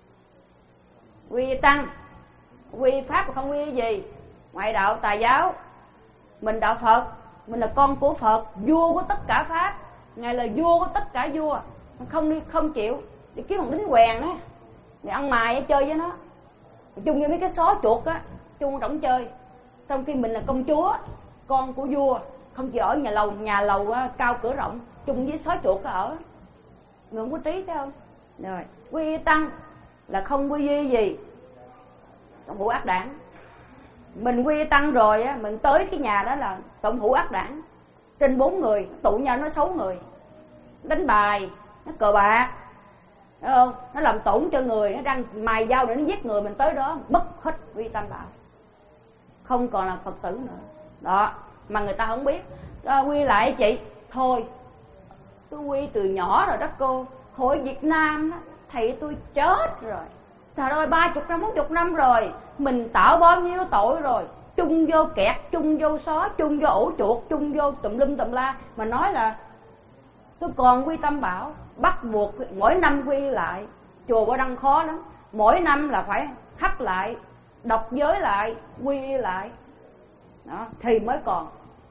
quy tăng, quy pháp mà không quy gì. Ngoại đạo tà giáo, mình đạo Phật, mình là con của Phật, vua của tất cả pháp, ngài là vua của tất cả vua. Không đi không chịu đi kiếm thằng lính quèn á, để ăn mài chơi với nó, chung với mấy cái xó chuột á, chung rỗng chơi. Trong khi mình là công chúa, con của vua, không chịu ở nhà lầu, nhà lầu á, cao cửa rộng, chung với xó chuột ở. Người không có trí thấy không? Rồi, quy y tăng là không quy y gì tổng hữu ác đảng. Mình quy y tăng rồi á, mình tới cái nhà đó là tổng hữu ác đảng. Trên bốn người tụ nhau nó sáu người, đánh bài, nó cờ bạc, thấy không? Nó làm tổn cho người, nó đang mài dao để nó giết người, mình tới đó mất hết quy tam bảo, không còn là Phật tử nữa. Đó, mà người ta không biết. À, quy lại chị, thôi tôi quy từ nhỏ rồi đó cô. Hội Việt Nam thầy tôi chết rồi, trời ơi ba chục năm, bốn chục năm rồi, mình tạo bao nhiêu tội rồi, chung vô kẹt, chung vô xó, chung vô ổ chuột, chung vô tùm lum tùm la, mà nói là tôi còn quy tam bảo. Bắt buộc mỗi năm quy lại, chùa Bảo Đăng khó lắm, mỗi năm là phải hấp lại, đọc giới lại, quy lại đó, thì mới còn.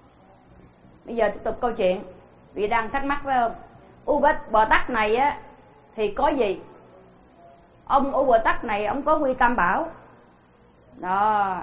Bây giờ tiếp tục câu chuyện. Vị đang thắc mắc phải không? U Bồ Tát này á thì có gì? Ông U Bồ Tát này ông có quy tam bảo đó,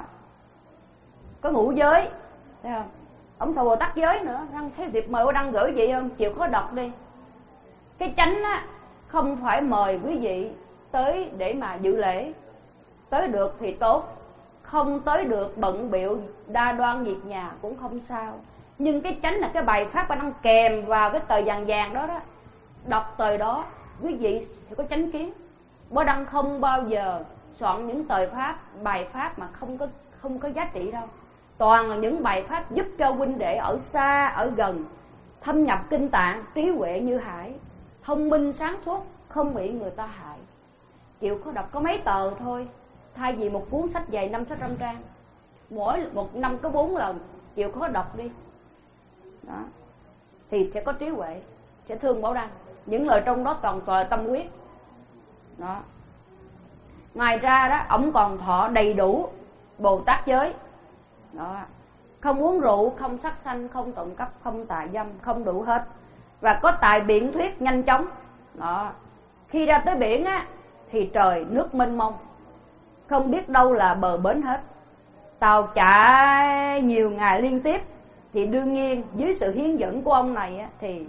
có ngũ giới, thấy không? Ông thọ Bồ Tát giới nữa. Thấy dịp mời Bảo Đăng gửi vậy không? Chịu khó đọc đi. Cái chánh á không phải mời quý vị tới để mà dự lễ, tới được thì tốt, không tới được bận bịu đa đoan việc nhà cũng không sao. Nhưng cái chánh là cái bài pháp Bảo Đăng kèm vào cái tờ vàng vàng đó đó, đọc tờ đó quý vị thì có chánh kiến. Bảo Đăng không bao giờ soạn những tờ pháp, bài pháp mà không có không có giá trị đâu. Toàn là những bài pháp giúp cho huynh đệ ở xa ở gần thâm nhập kinh tạng, trí huệ như hải, thông minh sáng suốt, không bị người ta hại. Chịu khó đọc có mấy tờ thôi, thay vì một cuốn sách dày năm sáu trăm trang, mỗi một năm có bốn lần, chịu khó đọc đi đó, thì sẽ có trí huệ, sẽ thương Bảo Đăng. Những lời trong đó toàn toàn là tâm quyết đó. Ngoài ra đó, ổng còn thọ đầy đủ Bồ Tát giới đó, không uống rượu, không sát sanh, không trộm cắp, không tà dâm, không đủ hết, và có tài biện thuyết nhanh chóng đó. Khi ra tới biển á thì trời nước mênh mông, không biết đâu là bờ bến hết. Tàu chạy nhiều ngày liên tiếp thì đương nhiên dưới sự hướng dẫn của ông này á, thì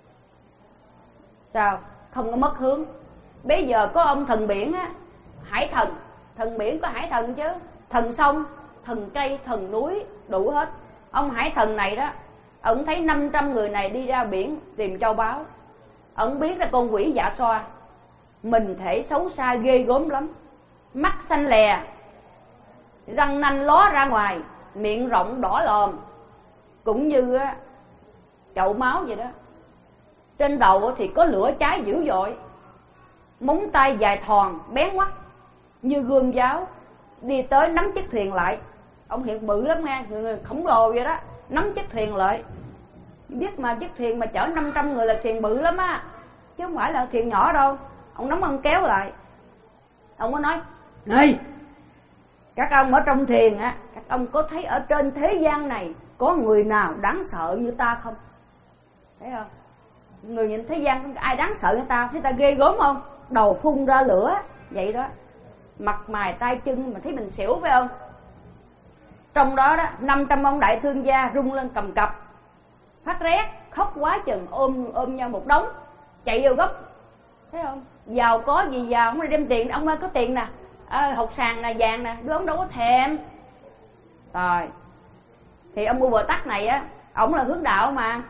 sao không có mất hướng. Bây giờ có ông thần biển á, hải thần, thần biển có hải thần chứ, thần sông, thần cây, thần núi đủ hết. Ông hải thần này đó, ông thấy năm trăm người này đi ra biển tìm châu báu, ông biết là con quỷ dạ xoa, mình thể xấu xa ghê gớm lắm, mắt xanh lè, răng nanh ló ra ngoài, miệng rộng đỏ lòm, cũng như chậu máu vậy đó. Trên đầu thì có lửa cháy dữ dội, móng tay dài thòn bén ngoắt như gươm giáo, đi tới nắm chiếc thuyền lại. Ông hiện bự lắm nha, người, người khổng lồ vậy đó, nắm chiếc thuyền lại. Biết mà chiếc thuyền mà chở năm trăm người là thuyền bự lắm á, chứ không phải là thuyền nhỏ đâu. Ông nắm ông kéo lại, ông có nói: này, các ông ở trong thuyền á, các ông có thấy ở trên thế gian này có người nào đáng sợ như ta không? Thấy không? Người nhìn thế gian ai đáng sợ như ta? Thấy ta ghê gớm không? Đầu phun ra lửa vậy đó, mặt mày tay chân mà thấy mình xỉu phải không? Trong đó đó năm trăm ông đại thương gia rung lên cầm cập, phát rét, khóc quá chừng, ôm ôm nhau một đống, chạy vô gấp. Thấy không? Giàu có gì giàu, ông đem tiền, ông ơi có tiền nè, à, hột sàn nè, vàng nè, đứa ông đâu có thèm. Rồi thì ông Bu Bồ Tát này á, ổng là hướng đạo mà,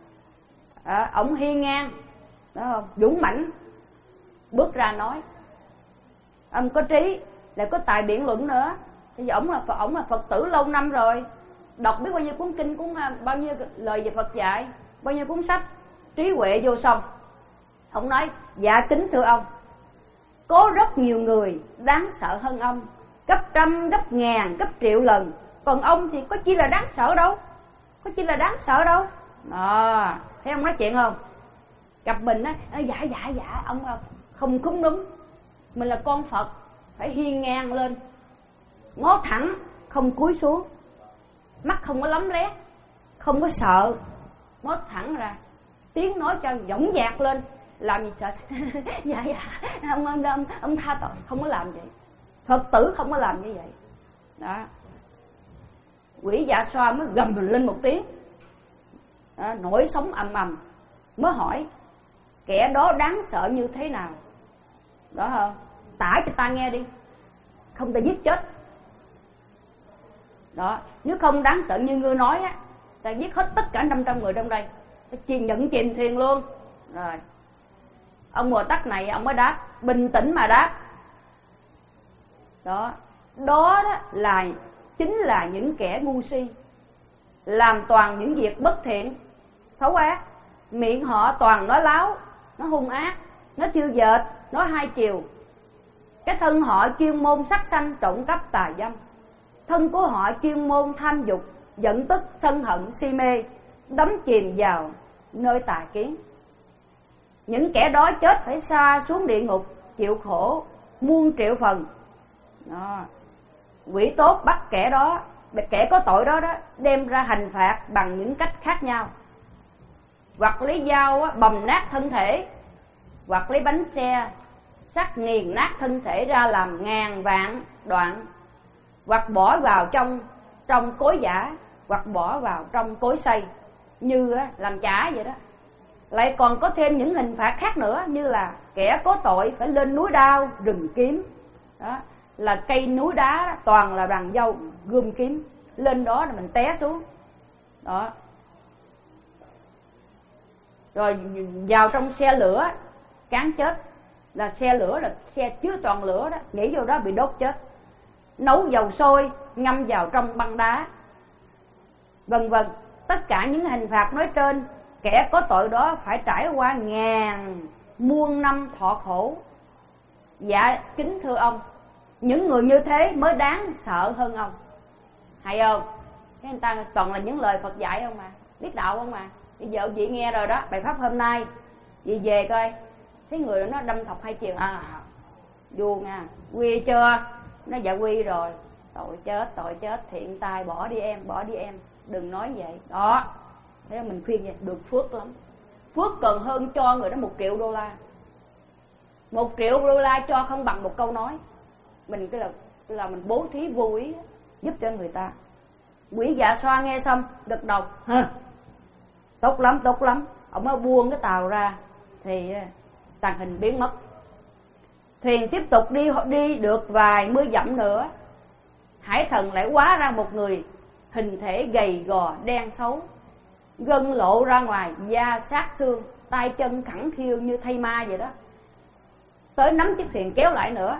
à, ổng hiên ngang, đó không? Dũng mãnh, bước ra nói. Ông có trí, lại có tài biện luận nữa. Thì giờ ổng là ổng là Phật tử lâu năm rồi, đọc biết bao nhiêu cuốn kinh, cuốn bao nhiêu lời về Phật dạy, bao nhiêu cuốn sách, trí huệ vô song. Ông nói: dạ kính thưa ông, có rất nhiều người đáng sợ hơn ông, gấp trăm, gấp ngàn, gấp triệu lần. Còn ông thì có chi là đáng sợ đâu, có chi là đáng sợ đâu. Đó, thấy ông nói chuyện không? Gặp mình á, dạ dạ dạ, ông không không đúng. Mình là con Phật, phải hiên ngang lên, ngó thẳng, không cúi xuống, mắt không có lấm lét, không có sợ, ngó thẳng ra, tiếng nói cho dõng dạc lên. Làm gì sợ? Dạ dạ, ông, ông, ông, ông tha tội. Không có làm vậy, Phật tử không có làm như vậy. Đó, quỷ Dạ Xoa mới gầm lên một tiếng, đó, nổi sóng ầm ầm, mới hỏi: kẻ đó đáng sợ như thế nào? Đó không? Tả cho ta nghe đi, không ta giết chết. Đó, nếu không đáng sợ như ngươi nói á, ta giết hết tất cả năm trăm người trong đây, ta chìm nhận chìm thuyền luôn. Rồi ông Bồ Tát này ông mới đáp, bình tĩnh mà đáp. Đó, đó đó là chính là những kẻ ngu si, làm toàn những việc bất thiện, xấu ác. Miệng họ toàn nói láo, nó hung ác, nó thiêu dệt, nói hai chiều. Cái thân họ chuyên môn sát sanh, trộm cắp, tà dâm. Thân của họ chuyên môn tham dục, giận tức, sân hận, si mê, đắm chìm vào nơi tà kiến. Những kẻ đó chết phải sa xuống địa ngục, chịu khổ muôn triệu phần. Đó, quỷ tốt bắt kẻ đó, kẻ có tội đó đó, đem ra hành phạt bằng những cách khác nhau. Hoặc lấy dao bầm nát thân thể, hoặc lấy bánh xe sắc nghiền nát thân thể ra làm ngàn vạn đoạn, hoặc bỏ vào trong trong cối giã, hoặc bỏ vào trong cối xay, như làm chả vậy đó. Lại còn có thêm những hình phạt khác nữa, như là kẻ có tội phải lên núi đao, rừng kiếm. Đó, là cây núi đá toàn là bằng dâu, gươm kiếm, lên đó là mình té xuống. Đó, rồi vào trong xe lửa cán chết, là xe lửa là xe chứa toàn lửa đó, nhảy vô đó bị đốt chết. Nấu dầu sôi ngâm vào trong băng đá, vân vân. Tất cả những hình phạt nói trên, kẻ có tội đó phải trải qua ngàn muôn năm thọ khổ. Dạ kính thưa ông, những người như thế mới đáng sợ hơn ông. Hay không? Cái người ta toàn là những lời Phật dạy không mà, biết đạo không mà. Bây giờ chị nghe rồi đó, bài pháp hôm nay chị về coi thấy người đó nó đâm thọc hai chiều. À vua nha, quy chưa? Nó dạ quy rồi. Tội chết, tội chết, thiện tai, bỏ đi em, bỏ đi em, đừng nói vậy. Đó, thế mình khuyên vậy, được phước lắm. Phước cần hơn cho người đó một triệu đô la. Một triệu đô la cho không bằng một câu nói. Mình cái là, cái là mình bố thí vô ý, giúp cho người ta. Quỷ Dạ Xoa nghe xong gật đầu, hả? Tốt lắm, tốt lắm. Ông mới buông cái tàu ra thì tàn hình biến mất. Thuyền tiếp tục đi đi được vài mươi dặm nữa, hải thần lại hóa ra một người, hình thể gầy gò đen xấu, gân lộ ra ngoài, da sát xương, tay chân khẳng khiu như thây ma vậy đó. Tới nắm chiếc thuyền kéo lại nữa.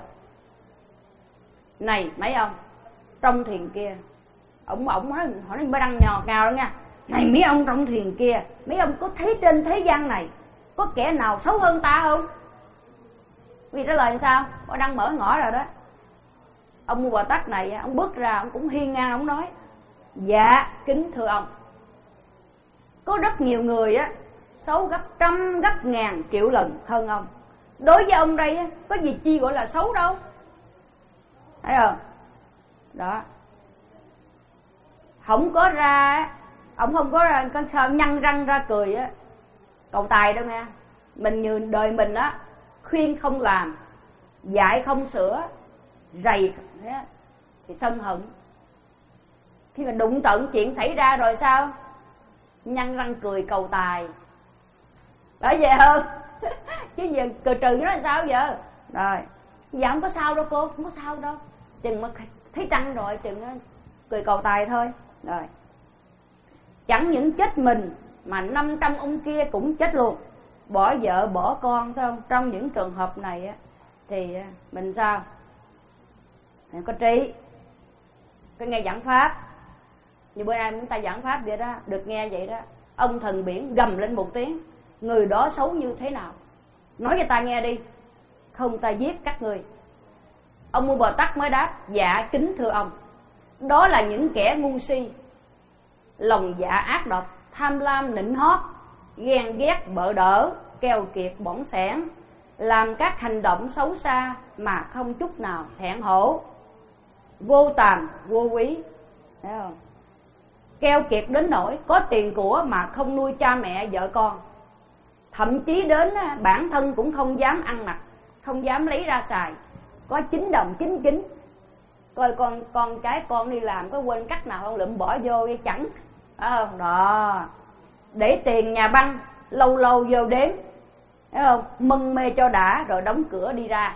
Này mấy ông, trong thuyền kia, ổng ổng nói, hỏi nó mới đăng nhò cao đó nha. Này mấy ông trong thuyền kia, mấy ông có thấy trên thế gian này có kẻ nào xấu hơn ta không? Vì trả lời làm sao? Họ đang mở ngõ rồi đó. Ông Mua Bò Tát này, ông bước ra, ông cũng hiên ngang, ông nói: dạ kính thưa ông, có rất nhiều người á xấu gấp trăm, gấp ngàn, triệu lần hơn ông. Đối với ông đây á, có gì chi gọi là xấu đâu. Thấy không? Đó. Không có ra, ông không có ra con sao nhăn răng ra cười á, cầu tài đâu nha. Mình như đời mình á, khuyên không làm, dạy không sửa, rầy thì sân hận. Khi mà đụng tận chuyện xảy ra rồi sao? Nhăn răng cười cầu tài. Đó về hơn. Chứ giờ cười trừ nó là sao giờ? Rồi, dạ không có sao đâu cô, không có sao đâu. Chừng mà thấy trăng rồi, chừng nó cười cầu tài thôi. Rồi. Chẳng những chết mình mà năm trăm ông kia cũng chết luôn. Bỏ vợ, bỏ con, thấy không? Trong những trường hợp này á, thì mình sao? Mình có trí, có nghe giảng pháp. Như bữa nay chúng ta giảng pháp vậy đó, được nghe vậy đó. Ông thần biển gầm lên một tiếng: người đó xấu như thế nào? Nói cho ta nghe đi, không ta giết các người. Ông Mua Bò Tát mới đáp: dạ kính thưa ông, đó là những kẻ ngu si, lòng dạ ác độc, tham lam nịnh hót, ghen ghét bợ đỡ, keo kiệt bỏng sẻn, làm các hành động xấu xa mà không chút nào thẹn hổ, vô tàm vô quý. Thấy không? Keo kiệt đến nỗi có tiền của mà không nuôi cha mẹ vợ con, thậm chí đến bản thân cũng không dám ăn mặc, không dám lấy ra xài, có chín đồng chín chín. Coi con con cái con đi làm có quên cắt nào không, lụm bỏ vô hay chẳng. À, đó, để tiền nhà băng, lâu lâu vô đếm, thấy không? Mân mê cho đã rồi đóng cửa đi ra.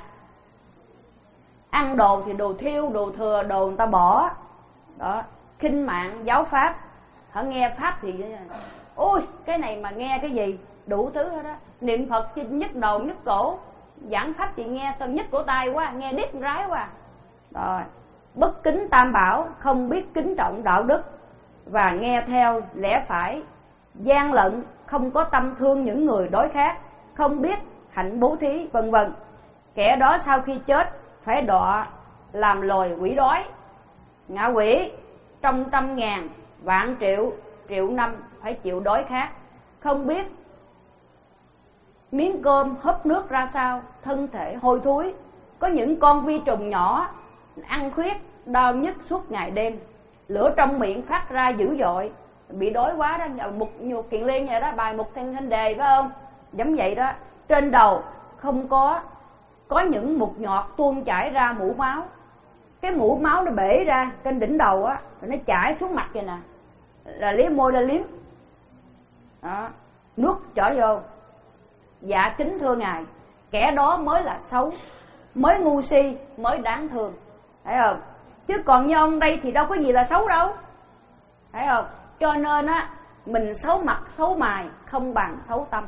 Ăn đồ thì đồ thiêu, đồ thừa, đồ người ta bỏ. Đó, khinh mạng giáo pháp. Họ nghe pháp thì ôi cái này mà nghe cái gì đủ thứ hết đó. Niệm Phật chỉ nhức đầu nhức cổ, giảng pháp chị nghe tao nhức cổ tai quá, nghe điếc rái quá. Rồi, bất kính tam bảo, không biết kính trọng đạo đức và nghe theo lẽ phải, gian lận, không có tâm thương những người đối khác, không biết hạnh bố thí, vân vân. Kẻ đó sau khi chết phải đọa làm loài quỷ đói, ngạ quỷ, trong trăm ngàn, vạn triệu, triệu năm phải chịu đói khát, không biết miếng cơm húp nước ra sao, thân thể hôi thối. Có những con vi trùng nhỏ ăn khuyết, đau nhức suốt ngày đêm, lửa trong miệng phát ra dữ dội, bị đói quá đó. Mục Nhục Kiền Liên vậy đó, bài Mục Thanh Thanh Đề phải không? Giống vậy đó. Trên đầu không có có những mụt nhọt tuôn chảy ra mũ máu. Cái mũ máu nó bể ra trên đỉnh đầu á, rồi nó chảy xuống mặt vậy nè, là liếm môi là liếm đó, nước trở vô. Dạ kính thưa ngài, kẻ đó mới là xấu, mới ngu si, mới đáng thương. Thấy không? Chứ còn như ông đây thì đâu có gì là xấu đâu. Thấy không? Cho nên á, mình xấu mặt xấu mày không bằng xấu tâm.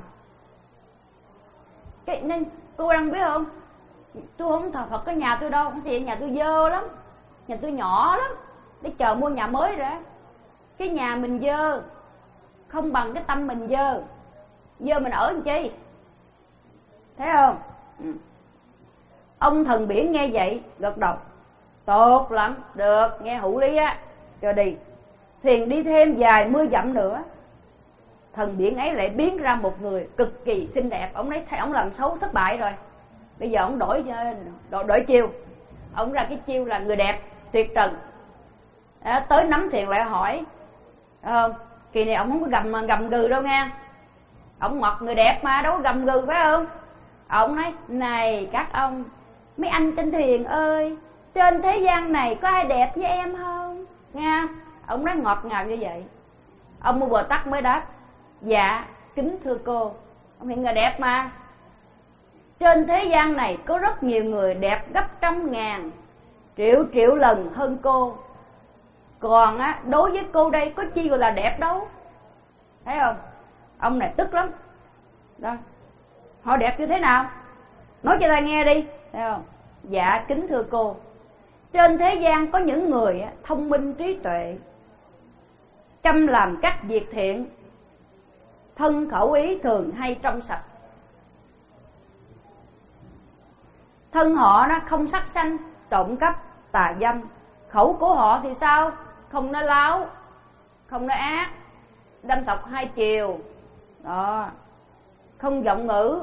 Cái nên cô đang biết không, tôi không thờ Phật cái nhà tôi đâu, không thì nhà tôi dơ lắm, nhà tôi nhỏ lắm, để chờ mua nhà mới ra. Cái nhà mình dơ không bằng cái tâm mình dơ. Dơ mình ở làm chi? Thấy không? Ừ. Ông thần biển nghe vậy gật đầu: tốt lắm, được, nghe hữu lý á, cho đi. Thuyền đi thêm vài mươi dặm nữa, thần biển ấy lại biến ra một người cực kỳ xinh đẹp. Ông ấy thấy ông làm xấu thất bại rồi, bây giờ ông đổi đổi, đổi chiêu. Ông ra cái chiêu là người đẹp tuyệt trần. À, tới nắm thuyền lại hỏi, à, kỳ này ông không có gầm gầm gừ đâu nha, ông ngọt người đẹp mà đâu có gầm gừ phải không? Ông nói: này các ông, mấy anh trên thuyền ơi, trên thế gian này có ai đẹp với em không? Nha, ông nói ngọt ngào như vậy. Ông Mua Bò Tát mới đáp: dạ kính thưa cô, ông hiện người đẹp mà. Trên thế gian này có rất nhiều người đẹp gấp trăm ngàn, triệu triệu lần hơn cô. Còn á, đối với cô đây có chi gọi là đẹp đâu. Thấy không? Ông này tức lắm đó. Họ đẹp như thế nào? Nói cho ta nghe đi. Thấy không? Dạ kính thưa cô, trên thế gian có những người thông minh trí tuệ, chăm làm các việc thiện, thân khẩu ý thường hay trong sạch. Thân họ nó không sát sanh, trộm cắp, tà dâm. Khẩu của họ thì sao? Không nói láo, không nói ác, đâm thọc hai chiều đó, không giọng ngữ.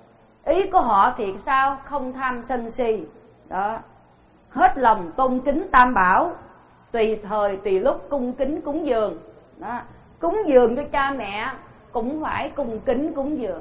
Ý của họ thì sao? Không tham sân si đó, hết lòng tôn kính tam bảo, tùy thời tùy lúc cung kính cúng dường đó. Cúng dường cho cha mẹ cũng phải cung kính cúng dường,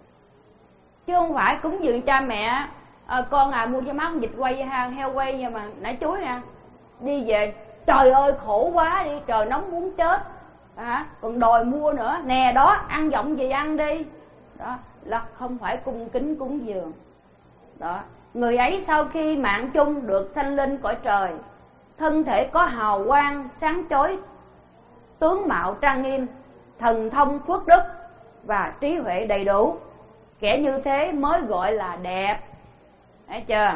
chứ không phải cúng dường cha mẹ à, con à mua cho má con vịt quay ha, heo quay nhưng mà nãy chuối nha, đi về trời ơi khổ quá đi, trời nóng muốn chết à, còn đòi mua nữa nè, đó ăn giọng gì ăn đi đó, là không phải cung kính cúng dường đó. Người ấy sau khi mạng chung được sanh lên cõi trời, thân thể có hào quang sáng chói, tướng mạo trang nghiêm, thần thông phước đức và trí huệ đầy đủ. Kẻ như thế mới gọi là đẹp. Thấy chưa?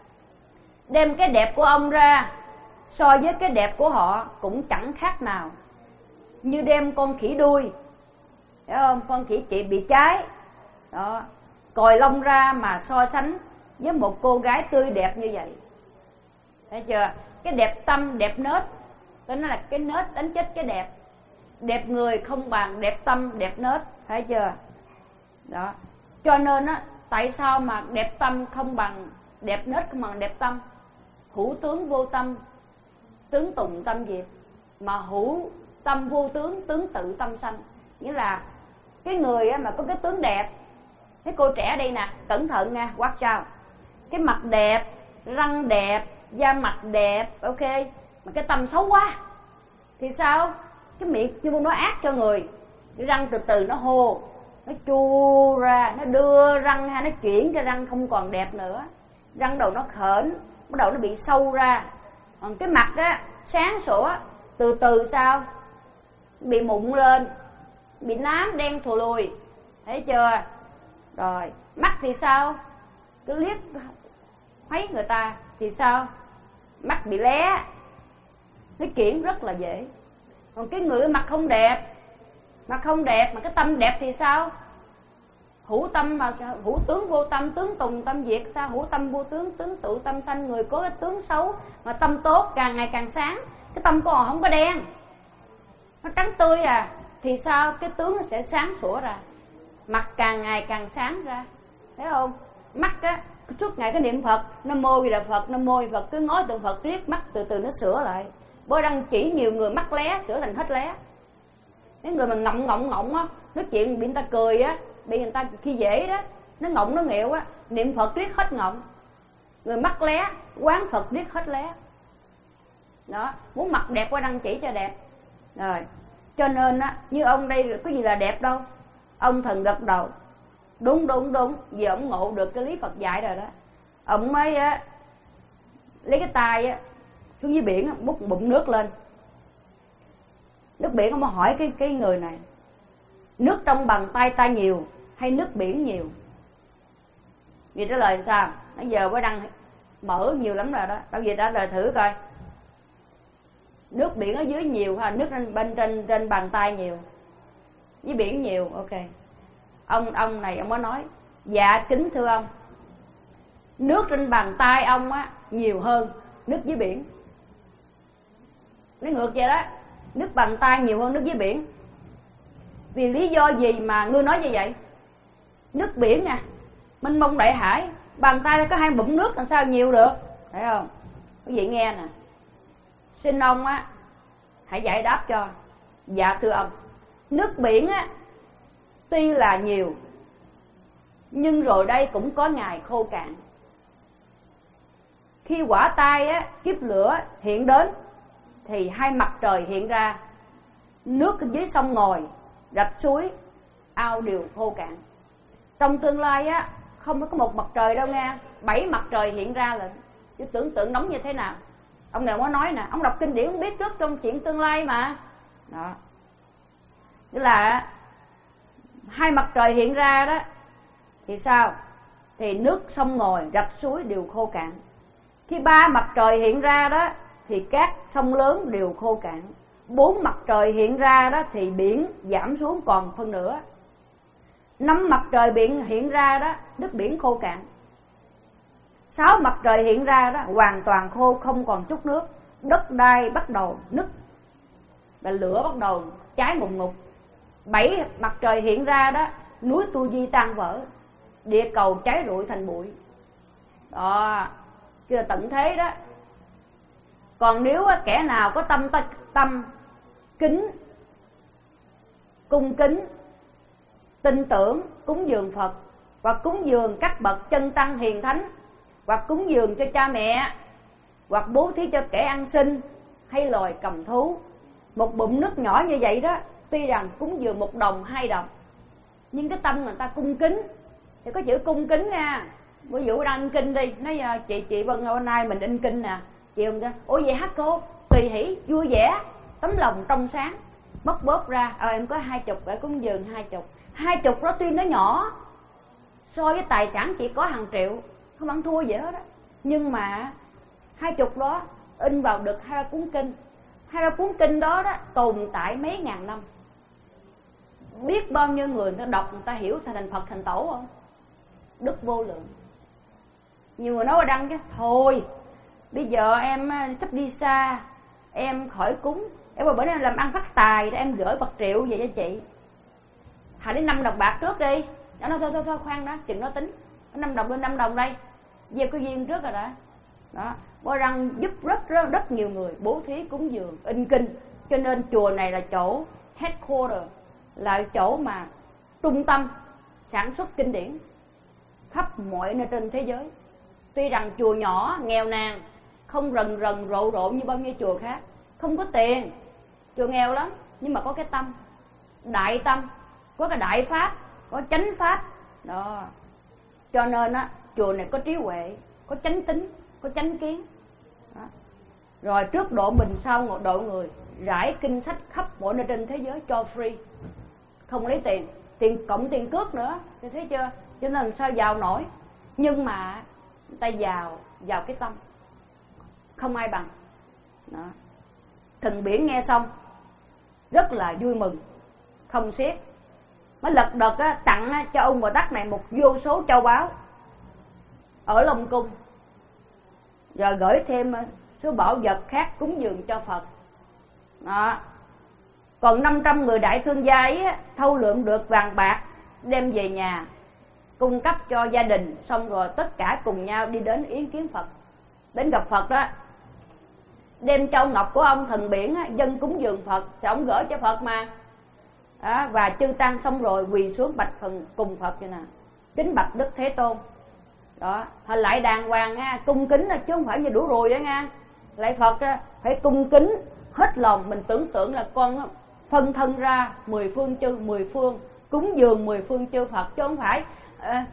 Đem cái đẹp của ông ra so với cái đẹp của họ cũng chẳng khác nào. Như đem con khỉ đuôi, hiểu không? Con khỉ chị bị cháy đó, còi lông ra mà so sánh với một cô gái tươi đẹp như vậy. Thấy chưa? Cái đẹp tâm, đẹp nết, tôi nói là cái nết đánh chết cái đẹp. Đẹp người không bằng đẹp tâm, đẹp nết. Thấy chưa? Đó. Cho nên á, tại sao mà đẹp tâm không bằng đẹp nết không bằng đẹp tâm? Hữu tướng vô tâm, tướng tùng tâm diệt. Mà hữu tâm vô tướng, tướng tự tâm sanh. Nghĩa là cái người á, mà có cái tướng đẹp. Cái cô trẻ đây nè, cẩn thận nha, watch out. Cái mặt đẹp, răng đẹp, da mặt đẹp, ok, mà cái tâm xấu quá thì sao? Cái miệng như nó ác cho người, cái răng từ từ nó hô, nó chu ra, nó đưa răng ha, nó chuyển cho răng không còn đẹp nữa, răng đầu nó khởn, bắt đầu nó bị sâu ra. Còn cái mặt á sáng sủa, từ từ sao? Bị mụn lên, bị nám đen thù lùi, thấy chưa? Rồi mắt thì sao? Cứ liếc thấy người ta thì sao? Mắt bị lé, nó chuyển rất là dễ. Còn cái người mặt không đẹp, mặt không đẹp mà cái tâm đẹp thì sao? Hữu tâm mà hữu tướng vô tâm, tướng tùng tâm diệt. Sao? Hữu tâm vô tướng, tướng tự tâm sanh. Người có cái tướng xấu mà tâm tốt càng ngày càng sáng, cái tâm của họ không có đen, nó trắng tươi à, thì sao? Cái tướng nó sẽ sáng sủa ra, mặt càng ngày càng sáng ra, thấy không? Mắt á, suốt ngày cái niệm Phật, Nam Mô Di Đà Phật, Nam Mô Di Đà Phật, cứ ngó tượng Phật riết, mắt từ từ nó sửa lại. Bố đăng chỉ nhiều người mắt lé, sửa thành hết lé. Cái người mà ngọng ngọng ngọng á, nói chuyện bị người ta cười á, bị người ta khi dễ đó, nó ngọng nó nghẹo á, niệm Phật riết hết ngọng. Người mắt lé, quán Phật riết hết lé. Đó, muốn mặt đẹp qua đăng chỉ cho đẹp. Rồi, cho nên á, như ông đây có gì là đẹp đâu. Ông thần gật đầu, đúng đúng đúng, vì ông ngộ được cái lý Phật dạy rồi đó. Ông mới á, lấy cái tay á, xuống dưới biển múc bụng nước lên. Nước biển ông mới hỏi cái cái người này, nước trong bàn tay ta nhiều hay nước biển nhiều? Vì trả lời sao? Nãy giờ mới đăng mở nhiều lắm rồi đó. Tao về trả lời thử coi, nước biển ở dưới nhiều hay nước bên, bên trên trên bàn tay nhiều? Dưới biển nhiều, ok. Ông ông này ông mới nói, dạ kính thưa ông, nước trên bàn tay ông á nhiều hơn nước dưới biển. Nó ngược vậy đó, nước bàn tay nhiều hơn nước dưới biển. Vì lý do gì mà ngươi nói như vậy? Nước biển nè, mênh mông đại hải, bàn tay có hai bụng nước làm sao nhiều được, thấy không? Quý vị nghe nè, xin ông á hãy giải đáp cho. Dạ thưa ông, nước biển á tuy là nhiều, nhưng rồi đây cũng có ngày khô cạn. Khi quả tai á, kiếp lửa hiện đến, thì hai mặt trời hiện ra, nước dưới sông ngòi, rạch suối, ao đều khô cạn. Trong tương lai á, không có một mặt trời đâu nha, bảy mặt trời hiện ra là chứ tưởng tượng nóng như thế nào. Ông này có nói nè, ông đọc kinh điển biết trước trong chuyện tương lai mà. Đó. Tức là hai mặt trời hiện ra đó thì sao? Thì nước sông ngòi, rạch suối đều khô cạn. Khi ba mặt trời hiện ra đó thì các sông lớn đều khô cạn. Bốn mặt trời hiện ra đó thì biển giảm xuống còn phân nửa. Năm mặt trời biển hiện ra đó, nước biển khô cạn. Sáu mặt trời hiện ra đó, hoàn toàn khô, không còn chút nước. Đất đai bắt đầu nứt, và lửa bắt đầu cháy ngùn ngụt. Bảy mặt trời hiện ra đó, núi Tu Di tan vỡ, địa cầu cháy rụi thành bụi. Đó, kia là tận thế đó. Còn nếu kẻ nào có tâm tâm kính, cung kính, tin tưởng, cúng dường Phật, hoặc cúng dường các bậc chân tăng hiền thánh, hoặc cúng dường cho cha mẹ, hoặc bố thí cho kẻ ăn xin hay loài cầm thú, một bụng nước nhỏ như vậy đó, tuy rằng cúng dường một đồng hai đồng, nhưng cái tâm người ta cung kính thì có chữ cung kính nha. Ví dụ đang in kinh đi, nói chị chị Vân hôm nay mình in kinh nè, chị không cho ủa vậy hả cô, tùy hỷ vui vẻ, tấm lòng trong sáng, bóc bóp ra ờ em có hai chục để cúng dường hai chục. Hai chục đó tuy nó nhỏ so với tài sản chị có hàng triệu, không ăn thua gì hết đó, nhưng mà hai chục đó in vào được hai ba cuốn kinh. Hai ba cuốn kinh đó đó tồn tại mấy ngàn năm, biết bao nhiêu người người ta đọc, người ta hiểu thành Phật thành tổ không? Đức vô lượng. Nhiều người nói đăng chứ thôi bây giờ em sắp đi xa, em khỏi cúng, em qua bữa nay làm ăn phát tài, em gửi bạc triệu về cho chị, thà đến năm đồng bạc trước đi. Nó nói thôi thôi thôi khoan đó, chừng nó tính, năm đồng lên năm đồng đây, gieo cái duyên trước rồi đã. Đó, Bó Răng giúp rất, rất rất nhiều người bố thí cúng dường, in kinh. Cho nên chùa này là chỗ headquarter, là chỗ mà trung tâm sản xuất kinh điển khắp mọi nơi trên thế giới. Tuy rằng chùa nhỏ, nghèo nàn, không rần rần rộ rộ như bao nhiêu chùa khác, không có tiền, chùa nghèo lắm, nhưng mà có cái tâm đại tâm, có cái đại pháp, có chánh pháp đó. Cho nên á, chùa này có trí huệ, có chánh tính, có chánh kiến đó. Rồi trước độ mình, sau một độ người, rải kinh sách khắp mọi nơi trên thế giới cho free, không lấy tiền, tiền cộng tiền cước nữa, thì thấy chưa? Cho nên làm sao giàu nổi. Nhưng mà người ta giàu giàu cái tâm, không ai bằng đó. Thần Biển nghe xong rất là vui mừng không xiết, mới lật đật á, tặng á, cho ông Bồ Tát này một vô số châu báu ở Long Cung, rồi gửi thêm số bảo vật khác cúng dường cho Phật đó. Còn năm trăm người đại thương gia ấy á, thâu lượm được vàng bạc đem về nhà cung cấp cho gia đình, xong rồi tất cả cùng nhau đi đến yến kiến Phật, đến gặp Phật đó. Đem châu ngọc của ông Thần Biển á, dân cúng dường Phật, thì ông gửi cho Phật mà đó. Và chư tăng xong rồi quỳ xuống bạch phần cùng Phật vậy nè, kính bạch Đức Thế Tôn đó. Họ lại đàng hoàng nha, cung kính chứ không phải như đủ rồi đó nha. Lại Phật á, phải cung kính hết lòng. Mình tưởng tượng là con á, phân thân ra mười phương chư, mười phương cúng dường mười phương chư Phật, chứ không phải à,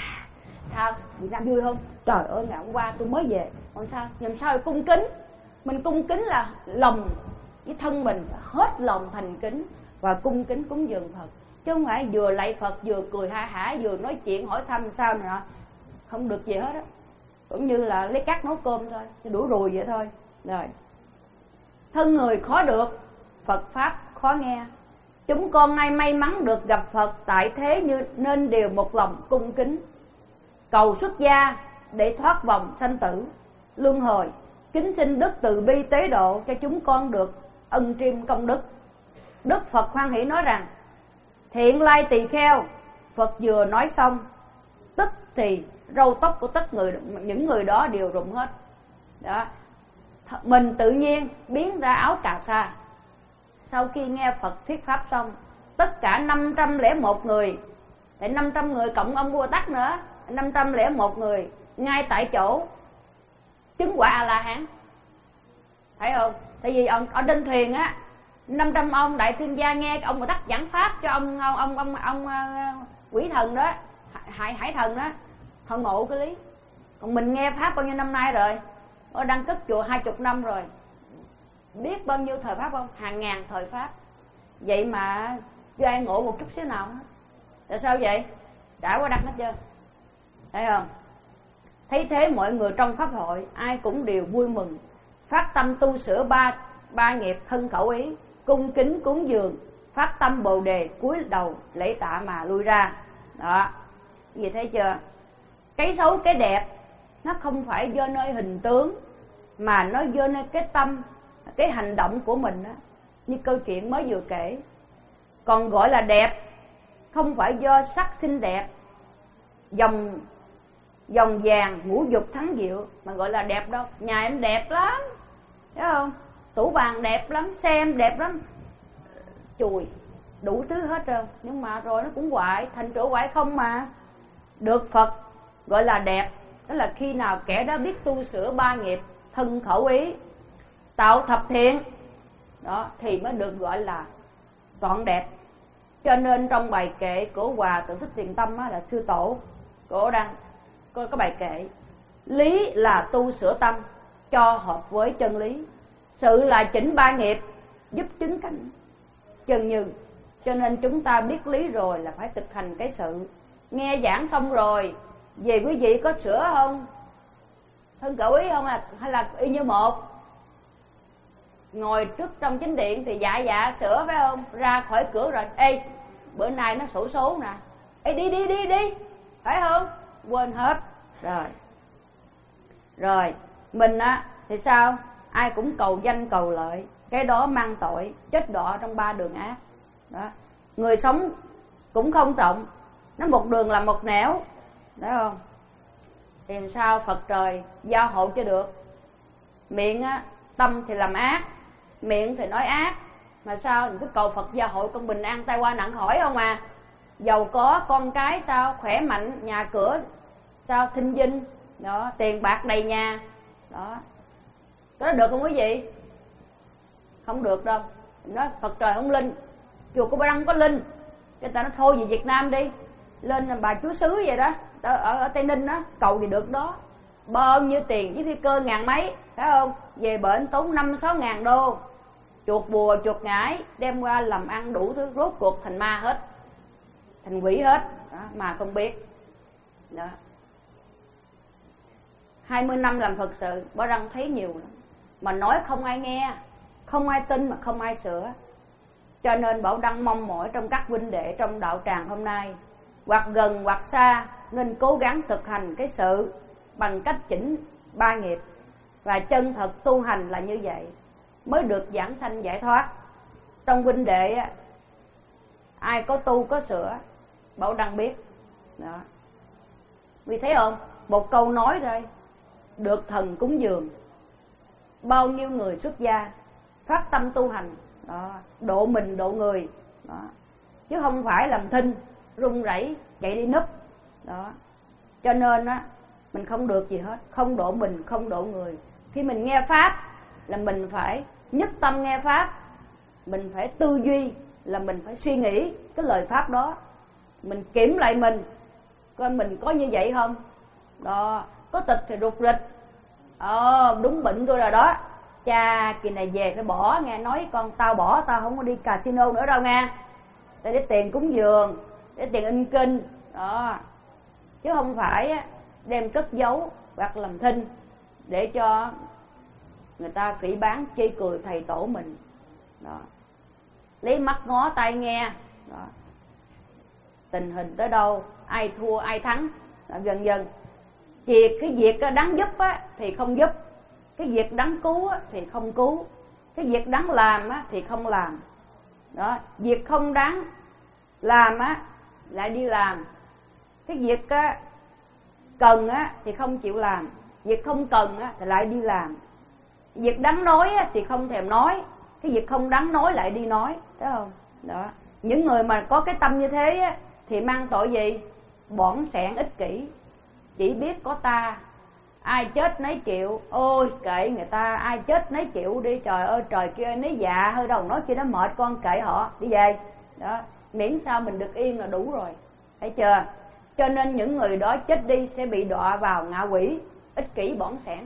sao Việt Nam vui không? Trời ơi, ngày hôm qua tôi mới về, còn sao? Làm sao cung kính? Mình cung kính là lòng với thân mình hết lòng thành kính và cung kính cúng dường Phật, chứ không phải vừa lạy Phật vừa cười ha hả, vừa nói chuyện hỏi thăm sao nè, không được gì hết á. Cũng như là lấy cát nấu cơm thôi, đủ rùi vậy thôi. Rồi, thân người khó được, Phật pháp khó nghe. Chúng con nay may mắn được gặp Phật tại thế, như nên đều một lòng cung kính, cầu xuất gia để thoát vòng sanh tử luân hồi. Kính xin Đức từ bi tế độ cho chúng con được ân triêm công đức. Đức Phật hoan hỷ nói rằng: Thiện lai tỳ kheo. Phật vừa nói xong, tức thì râu tóc của tất người, những người đó đều rụng hết đó. Mình tự nhiên biến ra áo cà sa. Sau khi nghe Phật thuyết pháp xong, tất cả năm trăm lẻ một người, tại năm trăm người cộng ông Bồ Tát nữa, năm trăm lẻ một người ngay tại chỗ chứng quả A La Hán. Thấy không? Tại vì ông ở trên thuyền á, năm trăm ông đại thương gia nghe ông Bồ Tát giảng pháp cho ông ông ông ông, ông uh, quỷ thần đó, hải hải thần đó, họ ngộ cái lý. Còn mình nghe pháp bao nhiêu năm nay rồi, nó đăng cất chùa hai chục năm rồi, biết bao nhiêu thời pháp không? Hàng ngàn thời pháp. Vậy mà chưa ai ngộ một chút xíu nào hết. Tại sao vậy? Trải qua đăng hết chưa? Thấy không? Thấy thế mọi người trong pháp hội ai cũng đều vui mừng, phát tâm tu sửa ba ba nghiệp thân khẩu ý, cung kính cúng dường, phát tâm bồ đề, cúi đầu lễ tạ mà lui ra. Đó, gì thấy chưa? Cái xấu cái đẹp nó không phải do nơi hình tướng, mà nó do nơi cái tâm, cái hành động của mình đó. Như câu chuyện mới vừa kể. Còn gọi là đẹp không phải do sắc xinh đẹp, dòng dòng vàng ngũ dục thắng diệu mà gọi là đẹp đâu. Nhà em đẹp lắm, thấy không? Tủ bàn đẹp lắm, xe em đẹp lắm, chùi đủ thứ hết rồi, nhưng mà rồi nó cũng hoại, thành tựu hoại không mà. Được Phật gọi là đẹp, đó là khi nào kẻ đó biết tu sửa ba nghiệp thân khẩu ý, tạo thập thiện, đó thì mới được gọi là trọn đẹp. Cho nên trong bài kệ của Hòa Thượng Thích Thiện Tâm á, là sư tổ cổ đăng có cái bài kệ: lý là tu sửa tâm cho hợp với chân lý, sự là chỉnh ba nghiệp giúp chứng cảnh chân như. Cho nên chúng ta biết lý rồi là phải thực hành cái sự. Nghe giảng xong rồi về quý vị có sửa không? Thân khẩu ý không, là hay là y như một? Ngồi trước trong chính điện thì dạ dạ sửa phải không? Ra khỏi cửa rồi, ê bữa nay nó sổ số nè, ê đi đi đi đi, phải không? Quên hết rồi. Rồi mình á thì sao? Ai cũng cầu danh cầu lợi, cái đó mang tội chết đọa trong ba đường ác. Đó, người sống cũng không trọng, nó một đường là một nẻo, đấy không? Thì làm sao Phật trời giao hộ cho được? Miệng á, tâm thì làm ác, miệng thì nói ác, mà sao mình cứ cầu Phật gia hộ con bình an tai qua nặng khỏi không à? Giàu có con cái sao khỏe mạnh, nhà cửa sao thinh vinh, đó, tiền bạc đầy nhà, đó, đó được không quý vị? Không được đâu. Nói Phật trời không linh, chùa của Ba Đăng có linh, người ta nói thôi về Việt Nam đi, lên bà chúa xứ vậy đó, ở, ở Tây Ninh đó, cầu thì được đó, bao nhiêu tiền với phi cơ ngàn mấy, phải không? Về bệnh tốn năm sáu ngàn đô, chuột bùa chuột ngải đem qua làm ăn đủ thứ, rốt cuộc thành ma hết, thành quỷ hết đó, mà không biết. Đó, hai mươi năm làm Phật sự, Ba Đăng thấy nhiều lắm, mà nói không ai nghe, không ai tin mà không ai sửa. Cho nên Bảo Đăng mong mỏi trong các huynh đệ trong đạo tràng hôm nay, hoặc gần hoặc xa, nên cố gắng thực hành cái sự bằng cách chỉnh ba nghiệp, và chân thật tu hành là như vậy mới được giảng sanh giải thoát. Trong huynh đệ ai có tu có sửa, Bảo Đăng biết đó. Vì thấy không, một câu nói thôi được thần cúng dường, bao nhiêu người xuất gia phát tâm tu hành đó, độ mình độ người đó, chứ không phải làm thinh run rẩy chạy đi núp đó. Cho nên á, mình không được gì hết, không độ mình không độ người. Khi mình nghe pháp là mình phải nhất tâm nghe pháp, mình phải tư duy, là mình phải suy nghĩ cái lời pháp đó, mình kiểm lại mình coi mình có như vậy không đó. Có tịch thì rụt rịch, ờ đúng bệnh tôi rồi đó, cha kỳ này về phải bỏ nghe, nói con tao bỏ, tao không có đi casino nữa đâu nghe, để, để tiền cúng dường, để tiền in kinh đó, chứ không phải đem cất giấu hoặc làm thinh để cho người ta phỉ báng chê cười thầy tổ mình đó. Lấy mắt ngó tai nghe đó. Tình hình tới đâu ai thua ai thắng đó, dần dần. Việc cái việc đáng giúp á, thì không giúp, cái việc đáng cứu á, thì không cứu, cái việc đáng làm á, thì không làm đó. Việc không đáng làm á, lại đi làm, cái việc á, cần á, thì không chịu làm, việc không cần á, thì lại đi làm, việc đáng nói á, thì không thèm nói, cái việc không đáng nói lại đi nói, thấy không đó. Những người mà có cái tâm như thế á, thì mang tội gì? Bỏng sẻn ích kỷ, chỉ biết có ta, ai chết nấy chịu, ôi kệ người ta, ai chết nấy chịu đi, trời ơi trời kia nấy dạ hơi đầu nói kia nó mệt, con kệ họ đi về đó, miễn sao mình được yên là đủ rồi, thấy chưa? Cho nên những người đó chết đi sẽ bị đọa vào ngạ quỷ, ích kỷ bỏng sẻn,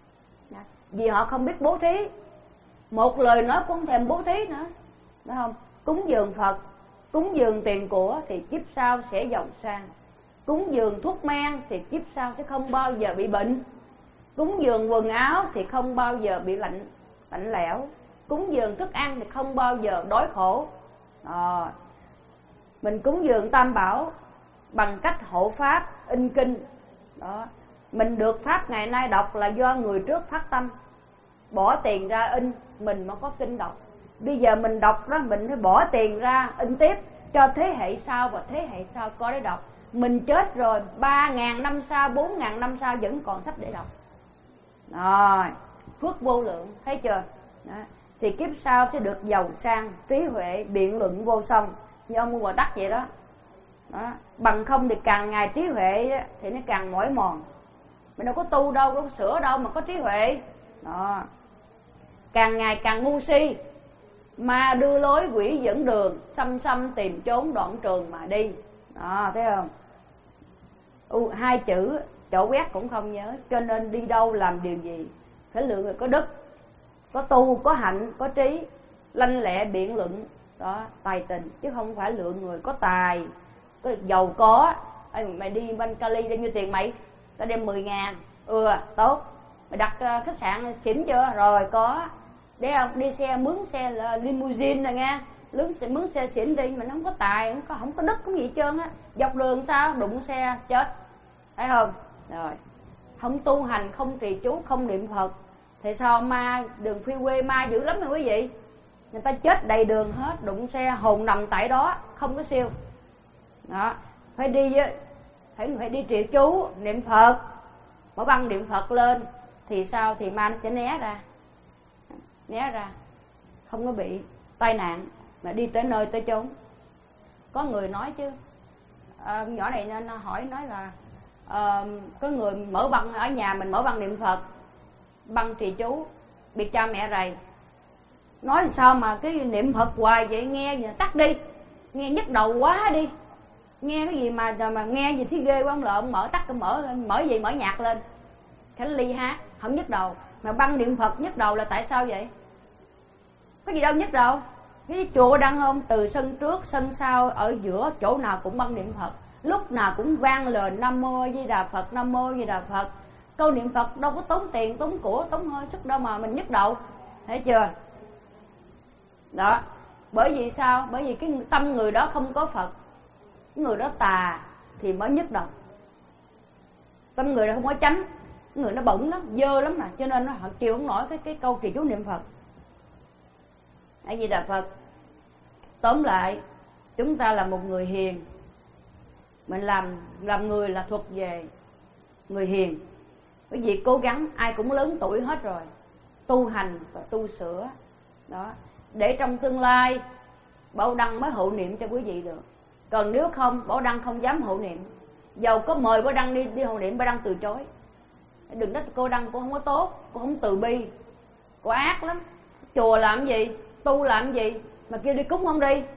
vì họ không biết bố thí, một lời nói cũng không thèm bố thí nữa, đúng không? Cúng dường Phật, cúng dường tiền của thì kiếp sau sẽ giàu sang, cúng dường thuốc men thì kiếp sau sẽ không bao giờ bị bệnh, cúng dường quần áo thì không bao giờ bị lạnh lạnh lẽo, Cúng dường thức ăn thì không bao giờ đói khổ. Đó. Mình cúng dường Tam Bảo bằng cách hộ pháp, in kinh. Đó. Mình được pháp ngày nay đọc là do người trước phát tâm, bỏ tiền ra in, mình mới có kinh đọc. Bây giờ mình đọc đó, mình phải bỏ tiền ra in tiếp cho thế hệ sau và thế hệ sau có để đọc. Mình chết rồi, ba ngàn năm sau, bốn ngàn năm sau vẫn còn sách để đọc. Rồi, phước vô lượng, thấy chưa? Đó. Thì kiếp sau sẽ được giàu sang, trí huệ, biện luận vô song, như ông Bồ Tát vậy đó. Đó. Bằng không thì càng ngày trí huệ thì nó càng mỏi mòn. Mình đâu có tu đâu, đâu có sửa đâu mà có trí huệ. Đó. Càng ngày càng ngu si, ma đưa lối quỷ dẫn đường, xăm xăm tìm trốn đoạn trường mà đi. Đó, thấy không? U, hai chữ chỗ quét cũng không nhớ. Cho nên đi đâu làm điều gì phải lựa người có đức, có tu, có hạnh, có trí, lanh lẹ biện luận. Đó, tài tình, chứ không phải lựa người có tài, có giàu có. Ê, mày đi bên Cali đem nhiêu tiền mày? Tao đem mười ngàn. Ừ, tốt. Mày đặt uh, khách sạn xỉn chưa? Rồi, có. Để không? Đi xe, mướn xe là limousine rồi nghe. Mướn xe, mướn xe xỉn đi. Mình không có tài, không có, không có đức, không gì hết trơn á. Dọc đường sao? Đụng xe, chết. Thấy không? Rồi. Không tu hành, không trì chú, không niệm Phật thì sao ma, đường phi quê ma dữ lắm rồi quý vị. Người ta chết đầy đường hết, đụng xe, hồn nằm tại đó, không có siêu. Đó. Phải đi phải, phải đi trì chú, niệm Phật, mở băng niệm Phật lên thì sao? Thì ma nó sẽ né ra, né ra, không có bị tai nạn mà đi tới nơi tới chốn. Có người nói chứ, à, nhỏ này nên hỏi nói là à, có người mở băng ở nhà mình, mở băng niệm Phật, băng trì chú, bị cha mẹ rầy, nói sao mà cái niệm Phật hoài vậy, nghe tắt đi, nghe nhức đầu quá đi, nghe cái gì mà mà nghe gì thấy ghê quá, ông lợn mở tắt cái mở lên, mở gì mở nhạc lên, Khánh Ly hát không nhức đầu, mà băng niệm Phật nhức đầu là tại sao vậy? Có gì đâu nhức đầu. Cái chùa đăng không, từ sân trước sân sau ở giữa chỗ nào cũng băng niệm Phật, lúc nào cũng vang lời Nam Mô A Di Đà Phật, Nam Mô A Di Đà Phật. Câu niệm Phật đâu có tốn tiền, tốn của, tốn hơi sức đâu mà mình nhức đầu, thấy chưa? Đó, bởi vì sao? Bởi vì cái tâm người đó không có Phật, người đó tà thì mới nhức đầu. Tâm người đó không có chánh, người nó bẩn lắm, dơ lắm nè, cho nên nó họ chịu không nổi cái cái câu trì chú niệm Phật. A Di Đà Phật. Tóm lại, chúng ta là một người hiền, mình làm làm người là thuộc về người hiền. Bởi vì cố gắng, ai cũng lớn tuổi hết rồi, tu hành và tu sửa đó, để trong tương lai Bảo Đăng mới hộ niệm cho quý vị được. Còn nếu không, Bảo Đăng không dám hộ niệm. Dầu có mời Bảo Đăng đi đi hộ niệm, Bảo Đăng từ chối. Đừng nói cô Đăng cô không có tốt, cô không từ bi, cô ác lắm. Chùa làm gì, tu làm gì mà kêu đi cúng không đi.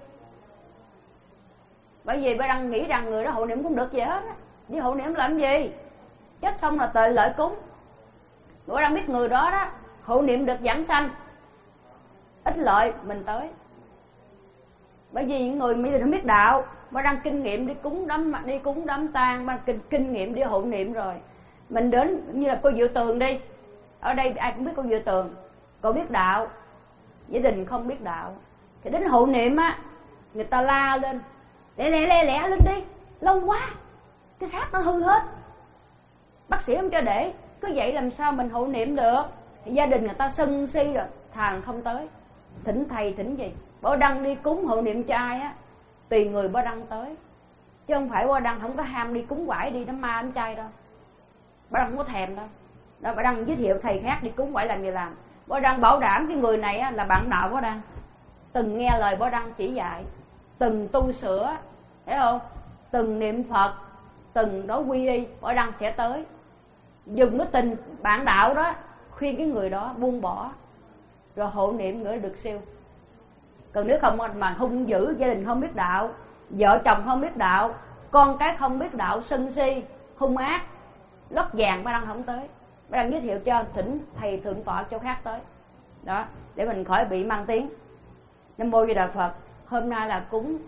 Bởi vì Bảo Đăng nghĩ rằng người đó hộ niệm cũng được gì hết á, đi hộ niệm làm gì, chết xong là tệ lợi cúng. Bảo Đăng biết người đó đó hộ niệm được giảng sanh, ít lợi mình tới. Bởi vì những người Mỹ thì không biết đạo, Bảo Đăng kinh nghiệm đi cúng đám đi cúng đám tang, Bảo kinh kinh nghiệm đi hộ niệm rồi. Mình đến như là cô Diệu Tường đi, ở đây ai cũng biết cô Diệu Tường, cô biết đạo, gia đình không biết đạo, thì đến hộ niệm á, người ta la lên, lẹ lẹ lẹ lẹ lên đi, lâu quá, cái xác nó hư hết, bác sĩ không cho để, cứ vậy làm sao mình hộ niệm được. Thì gia đình người ta sân si rồi, thằng không tới, thỉnh thầy thỉnh gì. Bảo Đăng đi cúng hộ niệm cho ai á, tùy người Bảo Đăng tới, chứ không phải Bảo Đăng không có ham đi cúng quải đi đám ma đám chay đâu. Bảo Đăng không có thèm đâu. Đó, Bảo Đăng giới thiệu thầy khác đi cúng quải làm gì làm. Bảo Đăng bảo đảm cái người này á, là bạn đạo Bảo Đăng, từng nghe lời Bảo Đăng chỉ dạy, từng tu sửa, thấy không, từng niệm Phật, từng đó quy y, Bảo Đăng sẽ tới dùng cái tình bạn đạo đó khuyên cái người đó buông bỏ, rồi hộ niệm người được siêu. Còn nếu không mà hung dữ, gia đình không biết đạo, vợ chồng không biết đạo, con cái không biết đạo, sân si hung ác, lót vàng, Bảo Đăng không tới. Bảo Đăng giới thiệu cho thỉnh thầy thượng tọa chỗ khác tới đó, để mình khỏi bị mang tiếng. Nam Mô Di Đà Phật. Hôm nay là cúng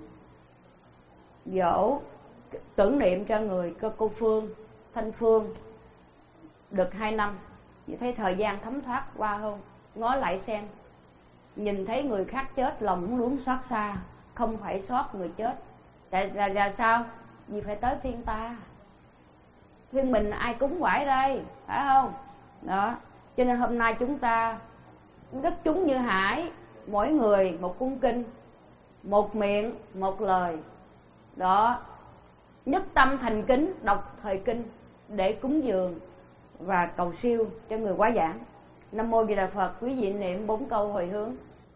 dỗ tưởng niệm cho người cô, cô Phương Thanh Phương được hai năm. Vậy thấy thời gian thấm thoát qua không, ngó lại xem nhìn thấy người khác chết lòng cũng luôn xót xa, không phải xót người chết. Tại là, là sao? Vì phải tới phiên ta, phiên mình ai cúng quải đây, phải không? Đó, cho nên hôm nay chúng ta đức chúng như hải, mỗi người một cung kinh, một miệng một lời. Đó, nhất tâm thành kính đọc thời kinh để cúng dường và cầu siêu cho người quá giảng. Nam mô Di Đà Phật. Quý vị niệm bốn câu hồi hướng.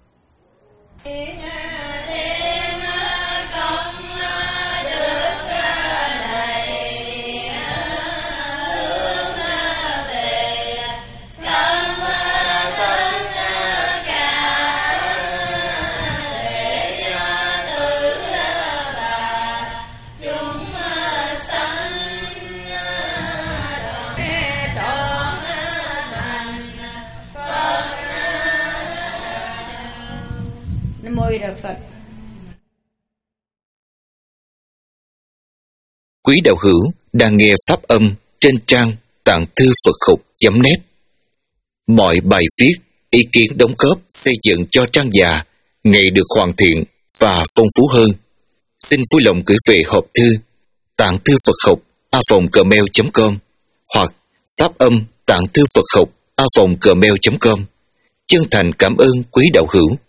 Nam mô Di Đà Phật. Quý đạo hữu đang nghe pháp âm trên trang tạng thư Phật học chấm net. Mọi bài viết, ý kiến đóng góp xây dựng cho trang già ngày được hoàn thiện và phong phú hơn. Xin vui lòng gửi về hộp thư tạng thư Phật học a vòng gmail chấm com hoặc pháp âm tạng thư Phật học a vòng gmail chấm com. Chân thành cảm ơn quý đạo hữu.